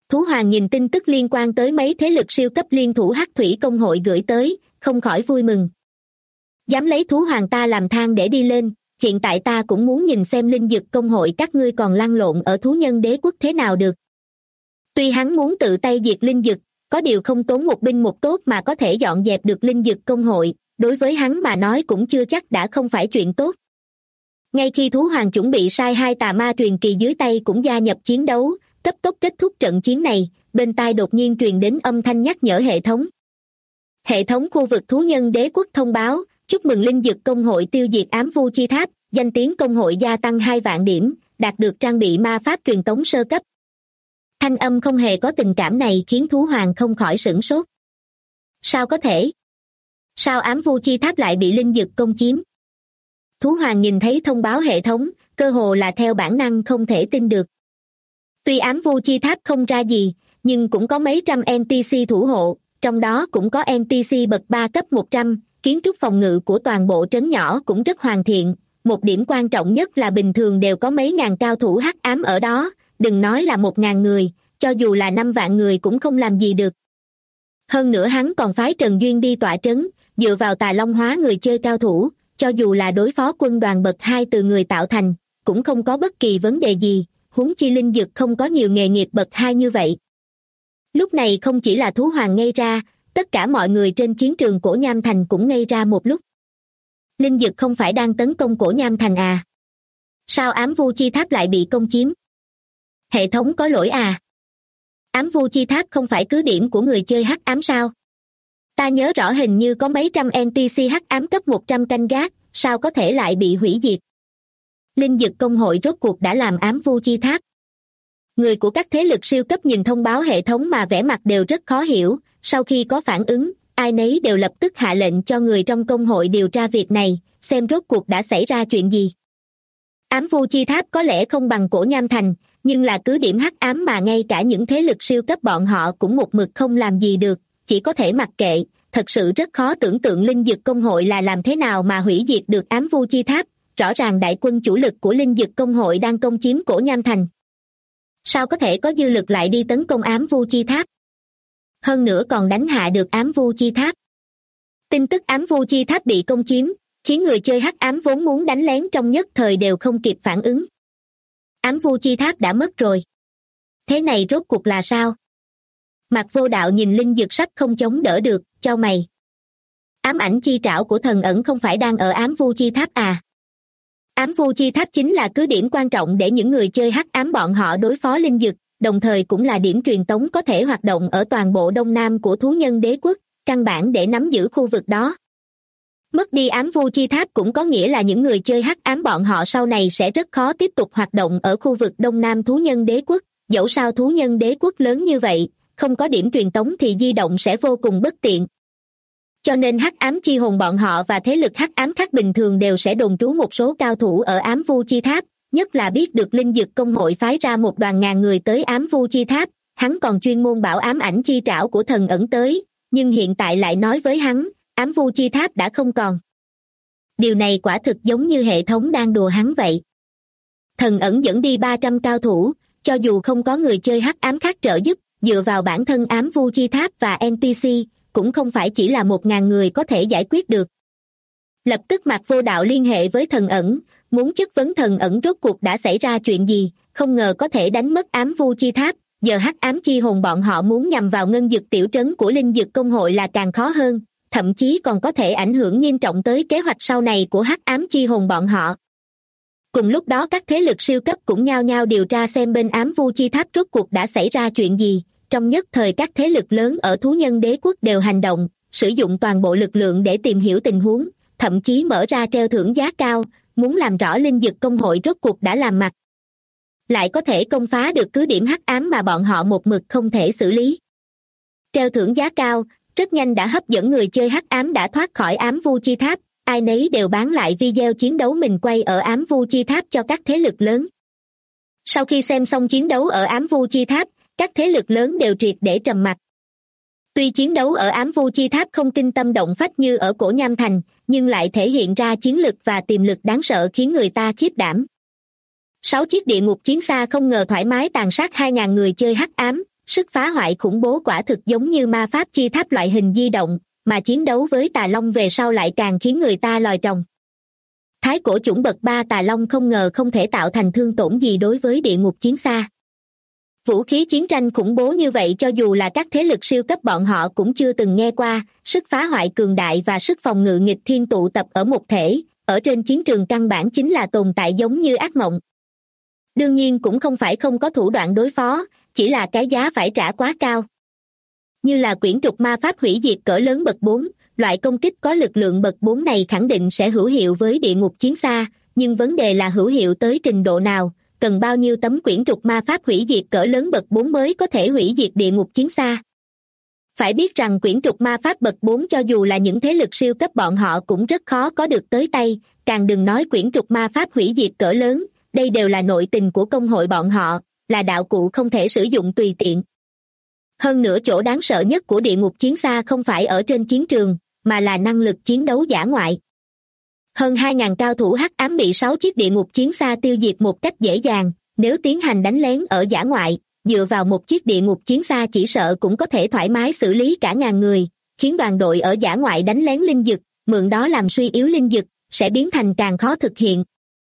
Thú Hoàng nhìn tin tức liên quan tới mấy thế lực siêu cấp liên thủ Hắc Thủy Công hội gửi tới, không khỏi vui mừng. Dám lấy Thú Hoàng ta làm thang để đi lên, hiện tại ta cũng muốn nhìn xem Linh Dực Công hội các ngươi còn lăn lộn ở thú nhân đế quốc thế nào được. Tuy hắn muốn tự tay diệt Linh Dực, có điều không tốn một binh một tốt mà có thể dọn dẹp được Linh Dực Công hội, đối với hắn mà nói cũng chưa chắc đã không phải chuyện tốt. Ngay khi Thú Hoàng chuẩn bị sai hai tà ma truyền kỳ dưới tay cũng gia nhập chiến đấu, cấp tốc kết thúc trận chiến này, bên tai đột nhiên truyền đến âm thanh nhắc nhở hệ thống. Hệ thống khu vực thú nhân đế quốc thông báo, chúc mừng Linh Dực Công hội tiêu diệt ám vu chi tháp, danh tiếng công hội gia tăng 2 vạn điểm, đạt được trang bị ma pháp truyền tống sơ cấp. Thanh âm không hề có tình cảm này khiến Thú Hoàng không khỏi sửng sốt. Sao có thể? Sao ám vu chi tháp lại bị Linh Dực công chiếm? Thú Hoàng nhìn thấy thông báo hệ thống, cơ hồ là theo bản năng không thể tin được. Tuy ám vu chi tháp không ra gì, nhưng cũng có mấy trăm NPC thủ hộ, trong đó cũng có NPC bậc 3 cấp 100, kiến trúc phòng ngự của toàn bộ trấn nhỏ cũng rất hoàn thiện. Một điểm quan trọng nhất là bình thường đều có mấy ngàn cao thủ hắc ám ở đó, đừng nói là 1.000 người, cho dù là 5 vạn người cũng không làm gì được. Hơn nữa hắn còn phái Trần Duyên đi tọa trấn, dựa vào tà long hóa người chơi cao thủ, cho dù là đối phó quân đoàn bậc 2 từ người tạo thành, cũng không có bất kỳ vấn đề gì, huống chi Linh Dực không có nhiều nghề nghiệp bậc 2 như vậy. Lúc này không chỉ là Thú Hoàng ngây ra, tất cả mọi người trên chiến trường Cổ Nham Thành cũng ngây ra một lúc. Linh Dực không phải đang tấn công Cổ Nham Thành à? Sao ám vu chi tháp lại bị công chiếm? Hệ thống có lỗi à? Ám vu chi tháp không phải cứ điểm của người chơi hắc ám sao? Ta nhớ rõ hình như có mấy trăm NPC hắc ám cấp 100 canh gác, sao có thể lại bị hủy diệt? Linh Dực Công hội rốt cuộc đã làm ám vu chi tháp. Người của các thế lực siêu cấp nhìn thông báo hệ thống mà vẻ mặt đều rất khó hiểu, sau khi có phản ứng, ai nấy đều lập tức hạ lệnh cho người trong công hội điều tra việc này, xem rốt cuộc đã xảy ra chuyện gì. Ám vu chi tháp có lẽ không bằng Cổ Nham Thành, nhưng là cứ điểm hắc ám mà ngay cả những thế lực siêu cấp bọn họ cũng một mực không làm gì được, chỉ có thể mặc kệ. Thật sự rất khó tưởng tượng Linh Dực Công hội là làm thế nào mà hủy diệt được ám vu chi tháp. Rõ ràng đại quân chủ lực của Linh Dực Công hội đang công chiếm Cổ Nham Thành. Sao có thể có dư lực lại đi tấn công ám vu chi tháp? Hơn nữa còn đánh hạ được ám vu chi tháp. Tin tức ám vu chi tháp bị công chiếm, khiến người chơi hắc ám vốn muốn đánh lén trong nhất thời đều không kịp phản ứng. Ám vu chi tháp đã mất rồi. Thế này rốt cuộc là sao? Mạc Vô Đạo nhìn Linh Dực sắp không chống đỡ được, chau mày. Ám ảnh chi trảo của thần ẩn không phải đang ở ám vu chi tháp à? Ám vu chi tháp chính là cứ điểm quan trọng để những người chơi hắc ám bọn họ đối phó Linh Dực, đồng thời cũng là điểm truyền tống có thể hoạt động ở toàn bộ đông nam của thú nhân đế quốc, căn bản để nắm giữ khu vực đó. Mất đi ám vu chi tháp cũng có nghĩa là những người chơi hắc ám bọn họ sau này sẽ rất khó tiếp tục hoạt động ở khu vực đông nam thú nhân đế quốc, dẫu sao thú nhân đế quốc lớn như vậy, không có điểm truyền tống thì di động sẽ vô cùng bất tiện. Cho nên hắc ám chi hồn bọn họ và thế lực hắc ám khác bình thường đều sẽ đồn trú một số cao thủ ở ám vu chi tháp, nhất là biết được Linh Dực Công hội phái ra một đoàn ngàn người tới ám vu chi tháp, hắn còn chuyên môn bảo ám ảnh chi trảo của thần ẩn tới, nhưng hiện tại lại nói với hắn, ám vu chi tháp đã không còn. Điều này quả thực giống như hệ thống đang đùa hắn vậy. Thần ẩn dẫn đi 300 cao thủ, cho dù không có người chơi hắc ám khác trợ giúp, dựa vào bản thân ám vu chi tháp và NPC, cũng không phải chỉ là 1.000 người có thể giải quyết được. Lập tức Mạc Vô Đạo liên hệ với thần ẩn, muốn chất vấn thần ẩn rốt cuộc đã xảy ra chuyện gì, không ngờ có thể đánh mất ám vu chi tháp, giờ hắc ám chi hồn bọn họ muốn nhằm vào ngân dực tiểu trấn của Linh Dực Công hội là càng khó hơn, thậm chí còn có thể ảnh hưởng nghiêm trọng tới kế hoạch sau này của hắc ám chi hồn bọn họ. Cùng lúc đó các thế lực siêu cấp cũng nhao nhao điều tra xem bên ám vu chi tháp rốt cuộc đã xảy ra chuyện gì. Trong nhất thời các thế lực lớn ở thú nhân đế quốc đều hành động, sử dụng toàn bộ lực lượng để tìm hiểu tình huống, thậm chí mở ra treo thưởng giá cao, muốn làm rõ Linh Dực Công hội rốt cuộc đã làm mặt. Lại có thể công phá được cứ điểm hắc ám mà bọn họ một mực không thể xử lý. Treo thưởng giá cao, rất nhanh đã hấp dẫn người chơi hắc ám đã thoát khỏi ám vu chi tháp, ai nấy đều bán lại video chiến đấu mình quay ở ám vu chi tháp cho các thế lực lớn. Sau khi xem xong chiến đấu ở ám vu chi tháp, các thế lực lớn đều triệt để trầm mặc. Tuy chiến đấu ở ám vu chi tháp không kinh tâm động phách như ở Cổ Nham Thành, nhưng lại thể hiện ra chiến lực và tiềm lực đáng sợ khiến người ta khiếp đảm. 6 chiếc địa ngục chiến xa không ngờ thoải mái tàn sát 2.000 người chơi hắc ám, sức phá hoại khủng bố quả thực giống như ma pháp chi tháp loại hình di động, mà chiến đấu với tà long về sau lại càng khiến người ta lòi tròng. Thái cổ chủng bậc 3 tà long không ngờ không thể tạo thành thương tổn gì đối với địa ngục chiến xa. Vũ khí chiến tranh khủng bố như vậy cho dù là các thế lực siêu cấp bọn họ cũng chưa từng nghe qua, sức phá hoại cường đại và sức phòng ngự nghịch thiên tụ tập ở một thể, ở trên chiến trường căn bản chính là tồn tại giống như ác mộng. Đương nhiên cũng không phải không có thủ đoạn đối phó, chỉ là cái giá phải trả quá cao. Như là quyển trục ma pháp hủy diệt cỡ lớn bậc 4, loại công kích có lực lượng bậc 4 này khẳng định sẽ hữu hiệu với địa ngục chiến xa, nhưng vấn đề là hữu hiệu tới trình độ nào, cần bao nhiêu tấm quyển trục ma pháp hủy diệt cỡ lớn bậc 4 mới có thể hủy diệt địa ngục chiến xa. Phải biết rằng quyển trục ma pháp bậc 4 cho dù là những thế lực siêu cấp bọn họ cũng rất khó có được tới tay, càng đừng nói quyển trục ma pháp hủy diệt cỡ lớn, đây đều là nội tình của công hội bọn họ, là đạo cụ không thể sử dụng tùy tiện. Hơn nữa chỗ đáng sợ nhất của địa ngục chiến xa không phải ở trên chiến trường, mà là năng lực chiến đấu dã ngoại. Hơn 2.000 cao thủ hắc ám bị 6 chiếc địa ngục chiến xa tiêu diệt một cách dễ dàng, nếu tiến hành đánh lén ở dã ngoại, dựa vào một chiếc địa ngục chiến xa chỉ sợ cũng có thể thoải mái xử lý cả ngàn người, khiến đoàn đội ở dã ngoại đánh lén linh dực, mượn đó làm suy yếu linh dực, sẽ biến thành càng khó thực hiện.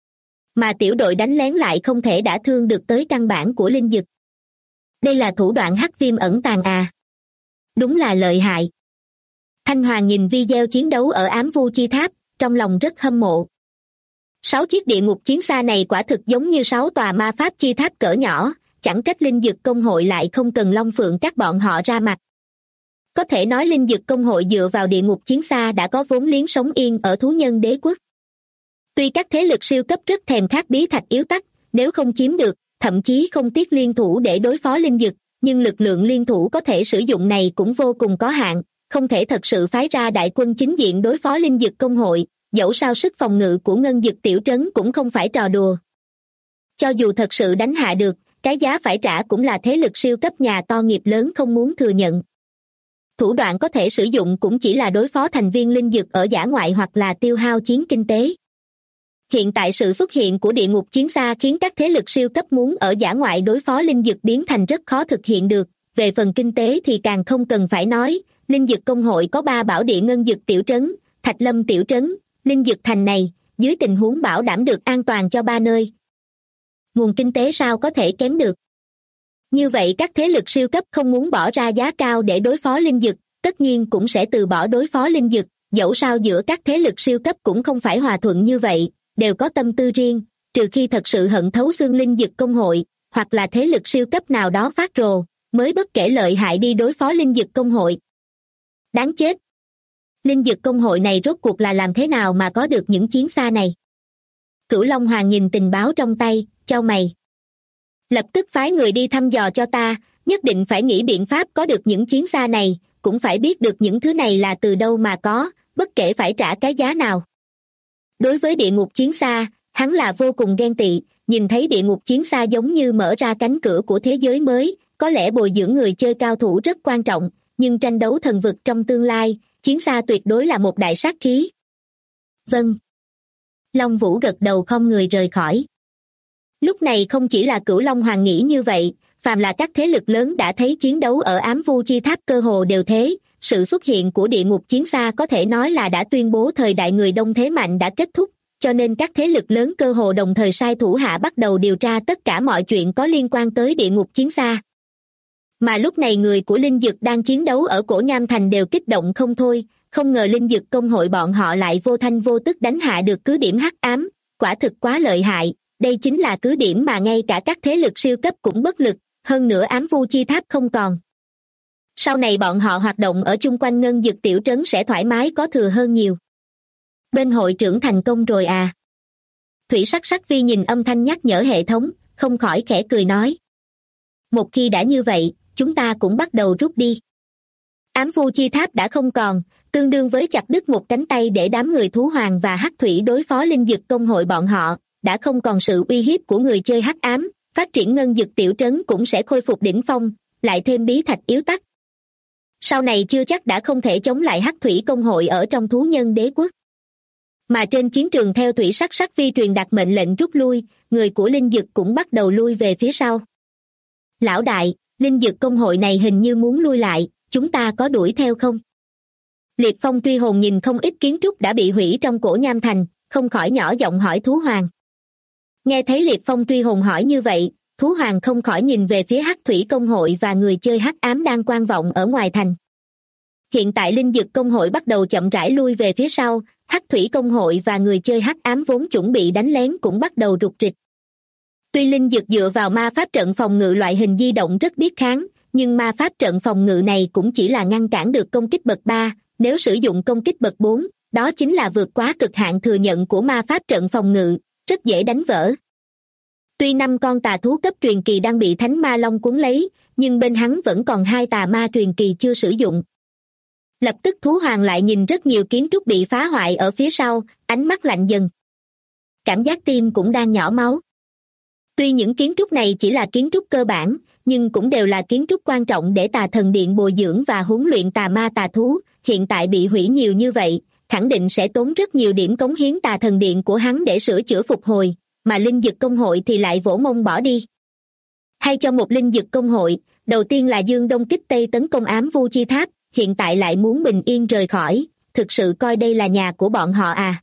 Mà tiểu đội đánh lén lại không thể đả thương được tới căn bản của linh dực. Đây là thủ đoạn hắc viêm ẩn tàng à. Đúng là lợi hại. Thanh Hoàng nhìn video chiến đấu ở ám vu chi tháp, trong lòng rất hâm mộ. 6 chiếc địa ngục chiến xa này quả thực giống như 6 tòa ma pháp chi tháp cỡ nhỏ, chẳng trách linh dực công hội lại không cần Long Phượng các bọn họ ra mặt. Có thể nói linh dực công hội dựa vào địa ngục chiến xa đã có vốn liếng sống yên ở thú nhân đế quốc. Tuy các thế lực siêu cấp rất thèm khát bí thạch yếu tắc, nếu không chiếm được, thậm chí không tiếc liên thủ để đối phó linh dực, nhưng lực lượng liên thủ có thể sử dụng này cũng vô cùng có hạn, không thể thật sự phái ra đại quân chính diện đối phó linh dực công hội, dẫu sao sức phòng ngự của ngân dực tiểu trấn cũng không phải trò đùa. Cho dù thật sự đánh hạ được, cái giá phải trả cũng là thế lực siêu cấp nhà to nghiệp lớn không muốn thừa nhận. Thủ đoạn có thể sử dụng cũng chỉ là đối phó thành viên linh dực ở dã ngoại hoặc là tiêu hao chiến kinh tế. Hiện tại sự xuất hiện của địa ngục chiến xa khiến các thế lực siêu cấp muốn ở dã ngoại đối phó linh dực biến thành rất khó thực hiện được, về phần kinh tế thì càng không cần phải nói, linh dực công hội có 3 bảo địa ngân dực tiểu trấn, Thạch Lâm tiểu trấn, linh dực thành này, dưới tình huống bảo đảm được an toàn cho 3 nơi. Nguồn kinh tế sao có thể kém được. Như vậy các thế lực siêu cấp không muốn bỏ ra giá cao để đối phó linh dực, tất nhiên cũng sẽ từ bỏ đối phó linh dực, dẫu sao giữa các thế lực siêu cấp cũng không phải hòa thuận như vậy, đều có tâm tư riêng, trừ khi thật sự hận thấu xương linh dực công hội, hoặc là thế lực siêu cấp nào đó phát rồ, mới bất kể lợi hại đi đối phó linh dực công hội. Đáng chết! Linh dực công hội này rốt cuộc là làm thế nào mà có được những chiến xa này? Cửu Long Hoàng nhìn tình báo trong tay, chau mày. Lập tức phái người đi thăm dò cho ta, nhất định phải nghĩ biện pháp có được những chiến xa này, cũng phải biết được những thứ này là từ đâu mà có, bất kể phải trả cái giá nào. Đối với địa ngục chiến xa, hắn là vô cùng ghen tị, nhìn thấy địa ngục chiến xa giống như mở ra cánh cửa của thế giới mới, có lẽ bồi dưỡng người chơi cao thủ rất quan trọng, nhưng tranh đấu thần vực trong tương lai, chiến xa tuyệt đối là một đại sát khí. Vâng. Long Vũ gật đầu không người rời khỏi. Lúc này không chỉ là Cửu Long Hoàng nghĩ như vậy, phàm là các thế lực lớn đã thấy chiến đấu ở ám vu chi tháp cơ hồ đều thế, sự xuất hiện của địa ngục chiến xa có thể nói là đã tuyên bố thời đại người đông thế mạnh đã kết thúc, cho nên các thế lực lớn cơ hồ đồng thời sai thủ hạ bắt đầu điều tra tất cả mọi chuyện có liên quan tới địa ngục chiến xa. Mà lúc này người của linh dực đang chiến đấu ở cổ Nham Thành đều kích động không thôi, không ngờ linh dực công hội bọn họ lại vô thanh vô tức đánh hạ được cứ điểm hắc ám, quả thực quá lợi hại, đây chính là cứ điểm mà ngay cả các thế lực siêu cấp cũng bất lực, hơn nữa ám vu chi tháp không còn. Sau này bọn họ hoạt động ở chung quanh ngân dực tiểu trấn sẽ thoải mái có thừa hơn nhiều. Bên hội trưởng thành công rồi à? Thủy Sắc Sắc Vi nhìn âm thanh nhắc nhở hệ thống, không khỏi khẽ cười nói. Một khi đã như vậy, chúng ta cũng bắt đầu rút đi. Ám vu chi tháp đã không còn, tương đương với chặt đứt một cánh tay để đám người thú hoàng và hắc thủy đối phó linh dực công hội bọn họ, đã không còn sự uy hiếp của người chơi hắc ám, phát triển ngân dực tiểu trấn cũng sẽ khôi phục đỉnh phong, lại thêm bí thạch yếu tắc. Sau này chưa chắc đã không thể chống lại hắc thủy công hội ở trong thú nhân đế quốc. Mà trên chiến trường theo Thủy Sắc Sắc Vi truyền đạt mệnh lệnh rút lui, người của linh dực cũng bắt đầu lui về phía sau. Lão đại, Linh dực công hội này hình như muốn lui lại, chúng ta có đuổi theo không? Liệt Phong truy hồn nhìn không ít kiến trúc đã bị hủy trong Cổ Nham Thành, không khỏi nhỏ giọng hỏi Thú Hoàng. Nghe thấy Liệt Phong truy hồn hỏi như vậy, Thú Hoàng không khỏi nhìn về phía Hắc Thủy công hội và người chơi hắc ám đang quan vọng ở ngoài thành. Hiện tại linh dực công hội bắt đầu chậm rãi lui về phía sau, Hắc Thủy công hội và người chơi hắc ám vốn chuẩn bị đánh lén cũng bắt đầu rục rịch. Tuy linh dực dựa vào ma pháp trận phòng ngự loại hình di động rất biết kháng, nhưng ma pháp trận phòng ngự này cũng chỉ là ngăn cản được công kích bậc 3, nếu sử dụng công kích bậc 4, đó chính là vượt quá cực hạn thừa nhận của ma pháp trận phòng ngự, rất dễ đánh vỡ. Tuy 5 con tà thú cấp truyền kỳ đang bị Thánh Ma Long cuốn lấy, nhưng bên hắn vẫn còn 2 tà ma truyền kỳ chưa sử dụng. Lập tức Thú Hoàng lại nhìn rất nhiều kiến trúc bị phá hoại ở phía sau, ánh mắt lạnh dần. Cảm giác tim cũng đang nhỏ máu. Tuy những kiến trúc này chỉ là kiến trúc cơ bản, nhưng cũng đều là kiến trúc quan trọng để Tà Thần Điện bồi dưỡng và huấn luyện tà ma tà thú, hiện tại bị hủy nhiều như vậy, khẳng định sẽ tốn rất nhiều điểm cống hiến Tà Thần Điện của hắn để sửa chữa phục hồi, mà linh dực công hội thì lại vỗ mông bỏ đi. Hay cho một linh dực công hội, đầu tiên là Dương Đông kích Tây tấn công Ám Vu Chi Tháp, hiện tại lại muốn bình yên rời khỏi, thực sự coi đây là nhà của bọn họ à?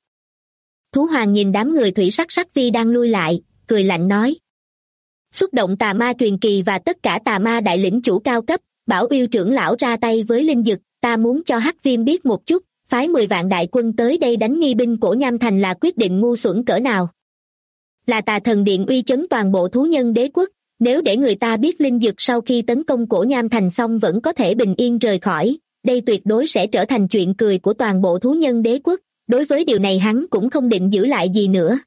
Thú Hoàng nhìn đám người thủy sắc sắc vi đang lui lại, cười lạnh nói. Xuất động tà ma truyền kỳ và tất cả tà ma đại lĩnh chủ cao cấp, bảo Uyêu trưởng lão ra tay với linh dực, ta muốn cho Hắc Viêm biết một chút, phái 10 vạn đại quân tới đây đánh nghi binh Cổ Nham Thành là quyết định ngu xuẩn cỡ nào. Là Tà Thần Điện uy chấn toàn bộ thú nhân đế quốc, nếu để người ta biết linh dực sau khi tấn công Cổ Nham Thành xong vẫn có thể bình yên rời khỏi, đây tuyệt đối sẽ trở thành chuyện cười của toàn bộ thú nhân đế quốc, đối với điều này hắn cũng không định giữ lại gì nữa.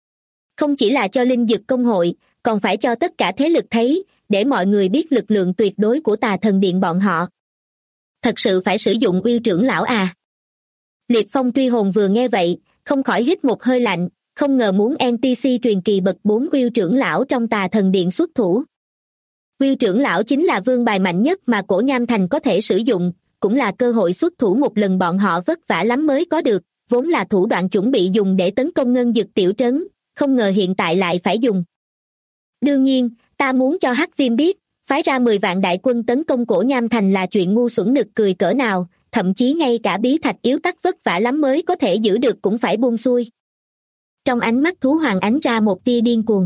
Không chỉ là cho linh dực công hội, còn phải cho tất cả thế lực thấy, để mọi người biết lực lượng tuyệt đối của Tà Thần Điện bọn họ. Thật sự phải sử dụng Uyêu trưởng lão à? Liệt Phong truy hồn vừa nghe vậy, không khỏi hít một hơi lạnh, không ngờ muốn NPC truyền kỳ bậc 4 Uyêu trưởng lão trong Tà Thần Điện xuất thủ. Uyêu trưởng lão chính là vương bài mạnh nhất mà Cổ Nham Thành có thể sử dụng, cũng là cơ hội xuất thủ một lần bọn họ vất vả lắm mới có được, vốn là thủ đoạn chuẩn bị dùng để tấn công ngân dực tiểu trấn, không ngờ hiện tại lại phải dùng. Đương nhiên, ta muốn cho Hắc Viêm biết, phái ra 10 vạn đại quân tấn công Cổ Nham Thành là chuyện ngu xuẩn nực cười cỡ nào, thậm chí ngay cả bí thạch yếu tắc vất vả lắm mới có thể giữ được cũng phải buông xuôi. Trong ánh mắt Thú Hoàng ánh ra một tia điên cuồng.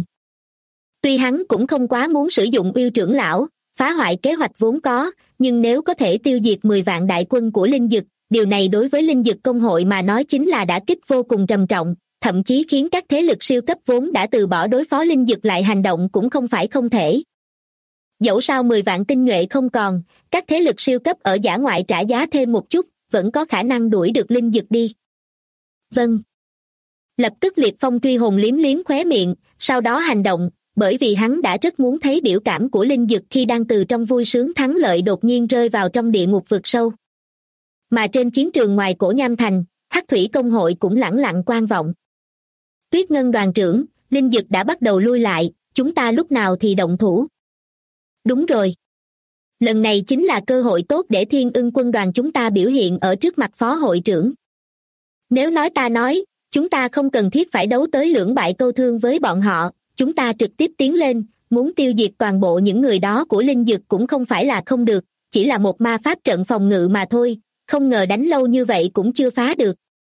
Tuy hắn cũng không quá muốn sử dụng Uyêu trưởng lão, phá hoại kế hoạch vốn có, nhưng nếu có thể tiêu diệt 10 vạn đại quân của linh dực, điều này đối với linh dực công hội mà nói chính là đả kích vô cùng trầm trọng, thậm chí khiến các thế lực siêu cấp vốn đã từ bỏ đối phó linh dực lại hành động cũng không phải không thể. Dẫu sao 10 vạn tinh nhuệ không còn, các thế lực siêu cấp ở dã ngoại trả giá thêm một chút, vẫn có khả năng đuổi được linh dực đi. Vâng. Lập tức Liệt Phong truy hồn liếm liếm khóe miệng, sau đó hành động, bởi vì hắn đã rất muốn thấy biểu cảm của linh dực khi đang từ trong vui sướng thắng lợi đột nhiên rơi vào trong địa ngục vực sâu. Mà trên chiến trường ngoài Cổ Nham Thành, Hắc Thủy công hội cũng lẳng lặng quan vọng. Tuyết Ngân đoàn trưởng, linh dực đã bắt đầu lui lại, chúng ta lúc nào thì động thủ? Đúng rồi. Lần này chính là cơ hội tốt để Thiên Ưng quân đoàn chúng ta biểu hiện ở trước mặt phó hội trưởng. Nếu nói ta nói, chúng ta không cần thiết phải đấu tới lưỡng bại câu thương với bọn họ, chúng ta trực tiếp tiến lên, muốn tiêu diệt toàn bộ những người đó của linh dực cũng không phải là không được, chỉ là một ma pháp trận phòng ngự mà thôi, không ngờ đánh lâu như vậy cũng chưa phá được.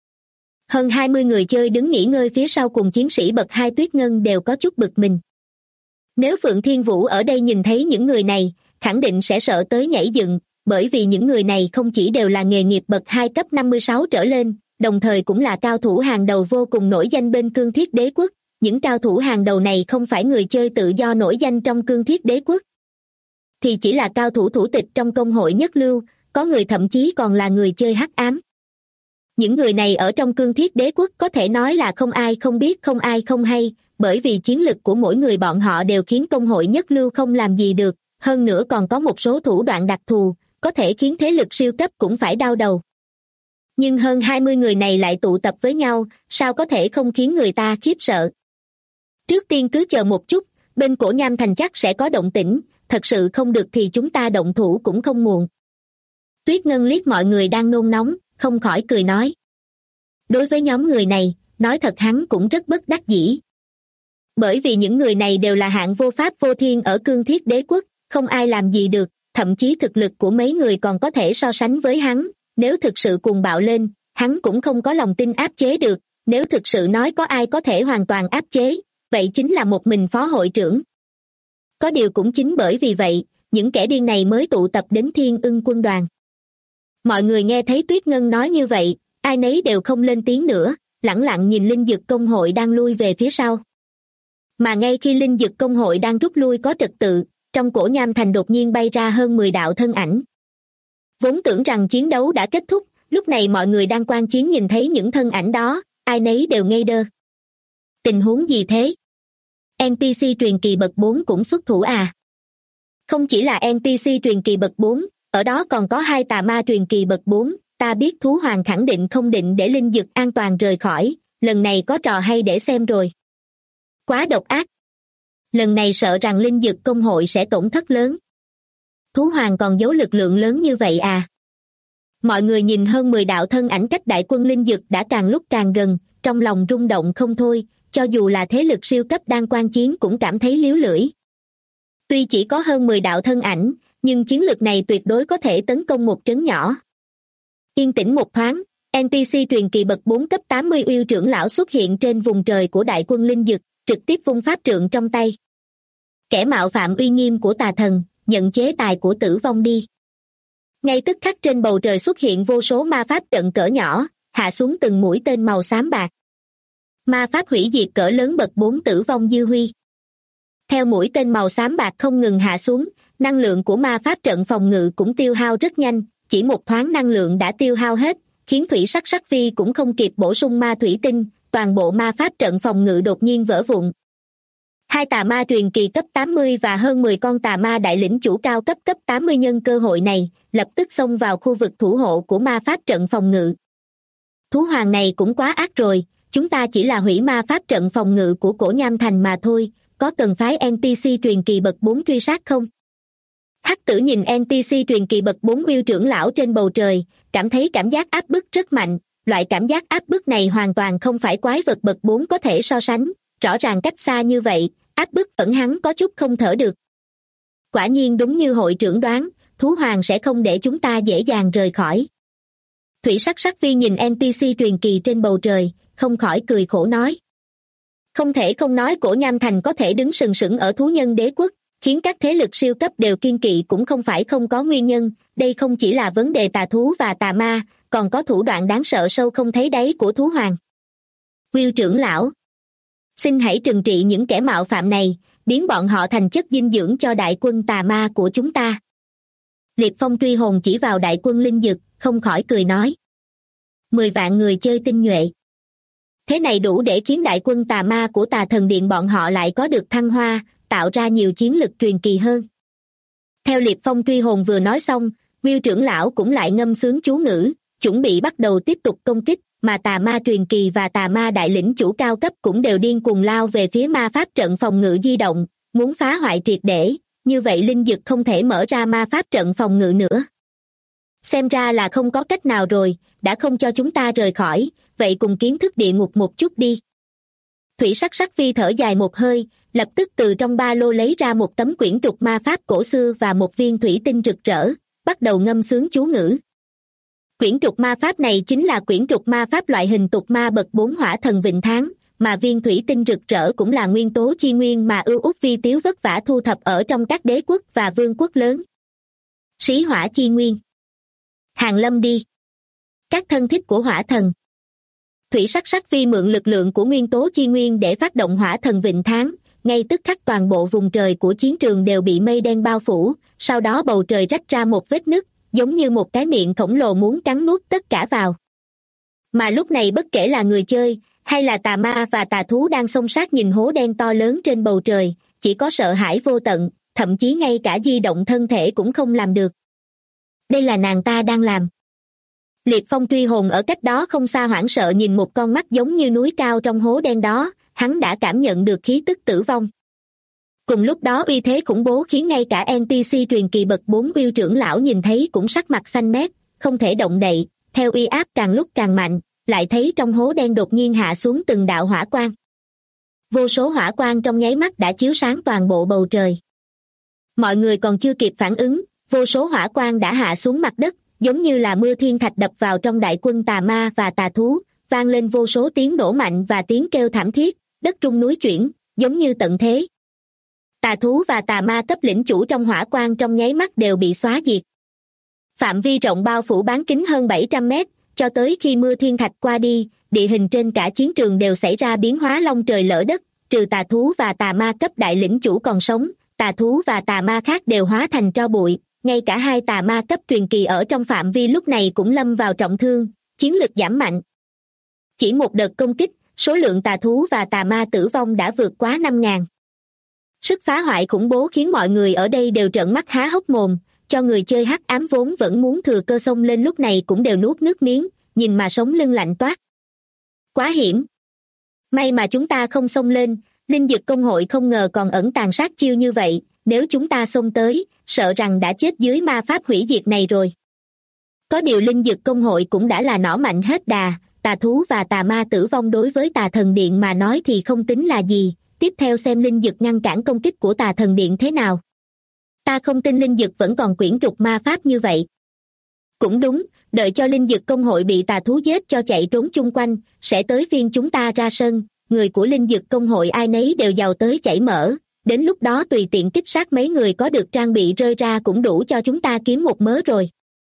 Hơn 20 người chơi đứng nghỉ ngơi phía sau cùng chiến sĩ bậc 2 Tuyết Ngân đều có chút bực mình. Nếu Phượng Thiên Vũ ở đây nhìn thấy những người này, khẳng định sẽ sợ tới nhảy dựng, bởi vì những người này không chỉ đều là nghề nghiệp bậc 2 cấp 56 trở lên, đồng thời cũng là cao thủ hàng đầu vô cùng nổi danh bên Cương Thiết Đế Quốc. Những cao thủ hàng đầu này không phải người chơi tự do nổi danh trong Cương Thiết Đế Quốc, thì chỉ là cao thủ thủ tịch trong công hội nhất lưu, có người thậm chí còn là người chơi hắc ám. Những người này ở trong Cương Thiết Đế Quốc có thể nói là không ai không biết không ai không hay, bởi vì chiến lực của mỗi người bọn họ đều khiến công hội nhất lưu không làm gì được, hơn nữa còn có một số thủ đoạn đặc thù, có thể khiến thế lực siêu cấp cũng phải đau đầu. Nhưng hơn 20 người này lại tụ tập với nhau, sao có thể không khiến người ta khiếp sợ? Trước tiên cứ chờ một chút, bên Cổ Nham Thành chắc sẽ có động tĩnh, thật sự không được thì chúng ta động thủ cũng không muộn. Tuyết Ngân liếc mọi người đang nôn nóng, không khỏi cười nói. Đối với nhóm người này, nói thật hắn cũng rất bất đắc dĩ. Bởi vì những người này đều là hạng vô pháp vô thiên ở Cương Thiết Đế Quốc, không ai làm gì được, thậm chí thực lực của mấy người còn có thể so sánh với hắn, nếu thực sự cuồng bạo lên, hắn cũng không có lòng tin áp chế được, nếu thực sự nói có ai có thể hoàn toàn áp chế, vậy chính là một mình phó hội trưởng. Có điều cũng chính bởi vì vậy, những kẻ điên này mới tụ tập đến Thiên Ưng quân đoàn. Mọi người nghe thấy Tuyết Ngân nói như vậy, ai nấy đều không lên tiếng nữa, lẳng lặng nhìn Linh Dực công hội đang lui về phía sau. Mà ngay khi Linh Dực công hội đang rút lui có trật tự, trong cổ nham thành đột nhiên bay ra hơn 10 đạo thân ảnh. Vốn tưởng rằng chiến đấu đã kết thúc, lúc này mọi người đang quan chiến nhìn thấy những thân ảnh đó, ai nấy đều ngây đơ. Tình huống gì thế? NPC truyền kỳ bậc 4 cũng xuất thủ à? Không chỉ là NPC truyền kỳ bậc 4, ở đó còn có 2 tà ma truyền kỳ bậc 4, ta biết thú hoàng khẳng định không định để Linh Dực an toàn rời khỏi, lần này có trò hay để xem rồi. Quá độc ác. Lần này sợ rằng Linh Dực công hội sẽ tổn thất lớn. Thú hoàng còn giấu lực lượng lớn như vậy à? Mọi người nhìn hơn 10 đạo thân ảnh cách đại quân Linh Dực đã càng lúc càng gần, trong lòng rung động không thôi, cho dù là thế lực siêu cấp đang quan chiến cũng cảm thấy líu lưỡi. Tuy chỉ có hơn 10 đạo thân ảnh, nhưng chiến lược này tuyệt đối có thể tấn công một trấn nhỏ. Yên tĩnh một thoáng, NPC truyền kỳ bậc 4 cấp 80 Uyêu trưởng lão xuất hiện trên vùng trời của đại quân Linh Dực, trực tiếp vung pháp trượng trong tay. Kẻ mạo phạm uy nghiêm của tà thần, nhận chế tài của tử vong đi. Ngay tức khắc trên bầu trời xuất hiện vô số ma pháp trận cỡ nhỏ, hạ xuống từng mũi tên màu xám bạc. Ma pháp hủy diệt cỡ lớn bậc 4 tử vong dư huy. Theo mũi tên màu xám bạc không ngừng hạ xuống, năng lượng của ma pháp trận phòng ngự cũng tiêu hao rất nhanh, chỉ một thoáng năng lượng đã tiêu hao hết, khiến thủy sắc sắc phi cũng không kịp bổ sung ma thủy tinh, toàn bộ ma pháp trận phòng ngự đột nhiên vỡ vụn. 2 tà ma truyền kỳ cấp 80 và hơn 10 con tà ma đại lĩnh chủ cao cấp 80 nhân cơ hội này, lập tức xông vào khu vực thủ hộ của ma pháp trận phòng ngự. Thú hoàng này cũng quá ác rồi, chúng ta chỉ là hủy ma pháp trận phòng ngự của cổ nham thành mà thôi, có cần phái NPC truyền kỳ bậc 4 truy sát không? Hắc tử nhìn NPC truyền kỳ bậc 4 Uyêu trưởng lão trên bầu trời, cảm thấy cảm giác áp bức rất mạnh, loại cảm giác áp bức này hoàn toàn không phải quái vật bậc 4 có thể so sánh, rõ ràng cách xa như vậy, áp bức vẫn hắn có chút không thở được. Quả nhiên đúng như hội trưởng đoán, thú hoàng sẽ không để chúng ta dễ dàng rời khỏi. Thủy sắc sắc phi nhìn NPC truyền kỳ trên bầu trời, không khỏi cười khổ nói. Không thể không nói cổ nham thành có thể đứng sừng sững ở thú nhân đế quốc, khiến các thế lực siêu cấp đều kiêng kỵ cũng không phải không có nguyên nhân, đây không chỉ là vấn đề tà thú và tà ma, còn có thủ đoạn đáng sợ sâu không thấy đáy của thú hoàng. Uyêu trưởng lão, xin hãy trừng trị những kẻ mạo phạm này, biến bọn họ thành chất dinh dưỡng cho đại quân tà ma của chúng ta. Liệt Phong truy hồn chỉ vào đại quân Linh Dực, không khỏi cười nói. 10 vạn người chơi tinh nhuệ. Thế này đủ để khiến đại quân tà ma của tà thần điện bọn họ lại có được thăng hoa, tạo ra nhiều chiến lực truyền kỳ hơn. Theo Liệt Phong truy hồn vừa nói xong, Uyêu trưởng lão cũng lại ngâm sướng chú ngữ, chuẩn bị bắt đầu tiếp tục công kích, mà tà ma truyền kỳ và tà ma đại lĩnh chủ cao cấp cũng đều điên cuồng lao về phía ma pháp trận phòng ngự di động, muốn phá hoại triệt để, như vậy Linh Dực không thể mở ra ma pháp trận phòng ngự nữa. Xem ra là không có cách nào rồi, đã không cho chúng ta rời khỏi, vậy cùng kiến thức địa ngục một chút đi. Thủy sắc sắc phi thở dài một hơi, lập tức từ trong ba lô lấy ra một tấm quyển trục ma pháp cổ xưa và một viên thủy tinh rực rỡ, bắt đầu ngâm sướng chú ngữ. Quyển trục ma pháp này chính là quyển trục ma pháp loại hình tục ma bậc 4 hỏa thần vịnh tháng, mà viên thủy tinh rực rỡ cũng là nguyên tố chi nguyên mà ưu út vi tiếu vất vả thu thập ở trong các đế quốc và vương quốc lớn. Sĩ hỏa chi nguyên. Hàng lâm đi. Các thân thích của hỏa thần. Thủy sắc sắc phi mượn lực lượng của nguyên tố chi nguyên để phát động hỏa thần vịnh tháng, ngay tức khắc toàn bộ vùng trời của chiến trường đều bị mây đen bao phủ, sau đó bầu trời rách ra một vết nứt, giống như một cái miệng khổng lồ muốn cắn nuốt tất cả vào. Mà lúc này bất kể là người chơi, hay là tà ma và tà thú đang xông sát nhìn hố đen to lớn trên bầu trời, chỉ có sợ hãi vô tận, thậm chí ngay cả di động thân thể cũng không làm được. Đây là nàng ta đang làm. Liệt Phong truy hồn ở cách đó không xa hoảng sợ nhìn một con mắt giống như núi cao trong hố đen đó, hắn đã cảm nhận được khí tức tử vong. Cùng lúc đó uy thế khủng bố khiến ngay cả NPC truyền kỳ bậc 4 Uyêu trưởng lão nhìn thấy cũng sắc mặt xanh mét, không thể động đậy, theo uy áp càng lúc càng mạnh, lại thấy trong hố đen đột nhiên hạ xuống từng đạo hỏa quang. Vô số hỏa quang trong nháy mắt đã chiếu sáng toàn bộ bầu trời. Mọi người còn chưa kịp phản ứng, vô số hỏa quang đã hạ xuống mặt đất, giống như là mưa thiên thạch đập vào trong đại quân tà ma và tà thú, vang lên vô số tiếng nổ mạnh và tiếng kêu thảm thiết, đất rung núi chuyển, giống như tận thế. Tà thú và tà ma cấp lĩnh chủ trong hỏa quang trong nháy mắt đều bị xóa diệt. Phạm vi rộng bao phủ bán kính hơn 700 mét, cho tới khi mưa thiên thạch qua đi, địa hình trên cả chiến trường đều xảy ra biến hóa long trời lở đất, trừ tà thú và tà ma cấp đại lĩnh chủ còn sống, tà thú và tà ma khác đều hóa thành tro bụi, ngay cả hai tà ma cấp truyền kỳ ở trong phạm vi lúc này cũng lâm vào trọng thương, chiến lực giảm mạnh. Chỉ một đợt công kích, số lượng tà thú và tà ma tử vong đã vượt quá 5.000. Sức phá hoại khủng bố khiến mọi người ở đây đều trợn mắt há hốc mồm, cho người chơi hắc ám vốn vẫn muốn thừa cơ xông lên lúc này cũng đều nuốt nước miếng, nhìn mà sống lưng lạnh toát. Quá hiểm. May mà chúng ta không xông lên, linh dực công hội không ngờ còn ẩn tàng sát chiêu như vậy, nếu chúng ta xông tới, sợ rằng đã chết dưới ma pháp hủy diệt này rồi. Có điều linh dực công hội cũng đã là nỏ mạnh hết đà, tà thú và tà ma tử vong đối với tà thần điện mà nói thì không tính là gì, tiếp theo xem linh dực ngăn cản công kích của tà thần điện thế nào. Ta không tin linh dực vẫn còn quyển trục ma pháp như vậy. Cũng đúng, đợi cho linh dực công hội bị tà thú giết cho chạy trốn chung quanh, sẽ tới phiên chúng ta ra sân, người của linh dực công hội ai nấy đều giàu tới chảy mỡ, đến lúc đó tùy tiện kích sát mấy người có được trang bị rơi ra cũng đủ cho chúng ta kiếm một mớ rồi.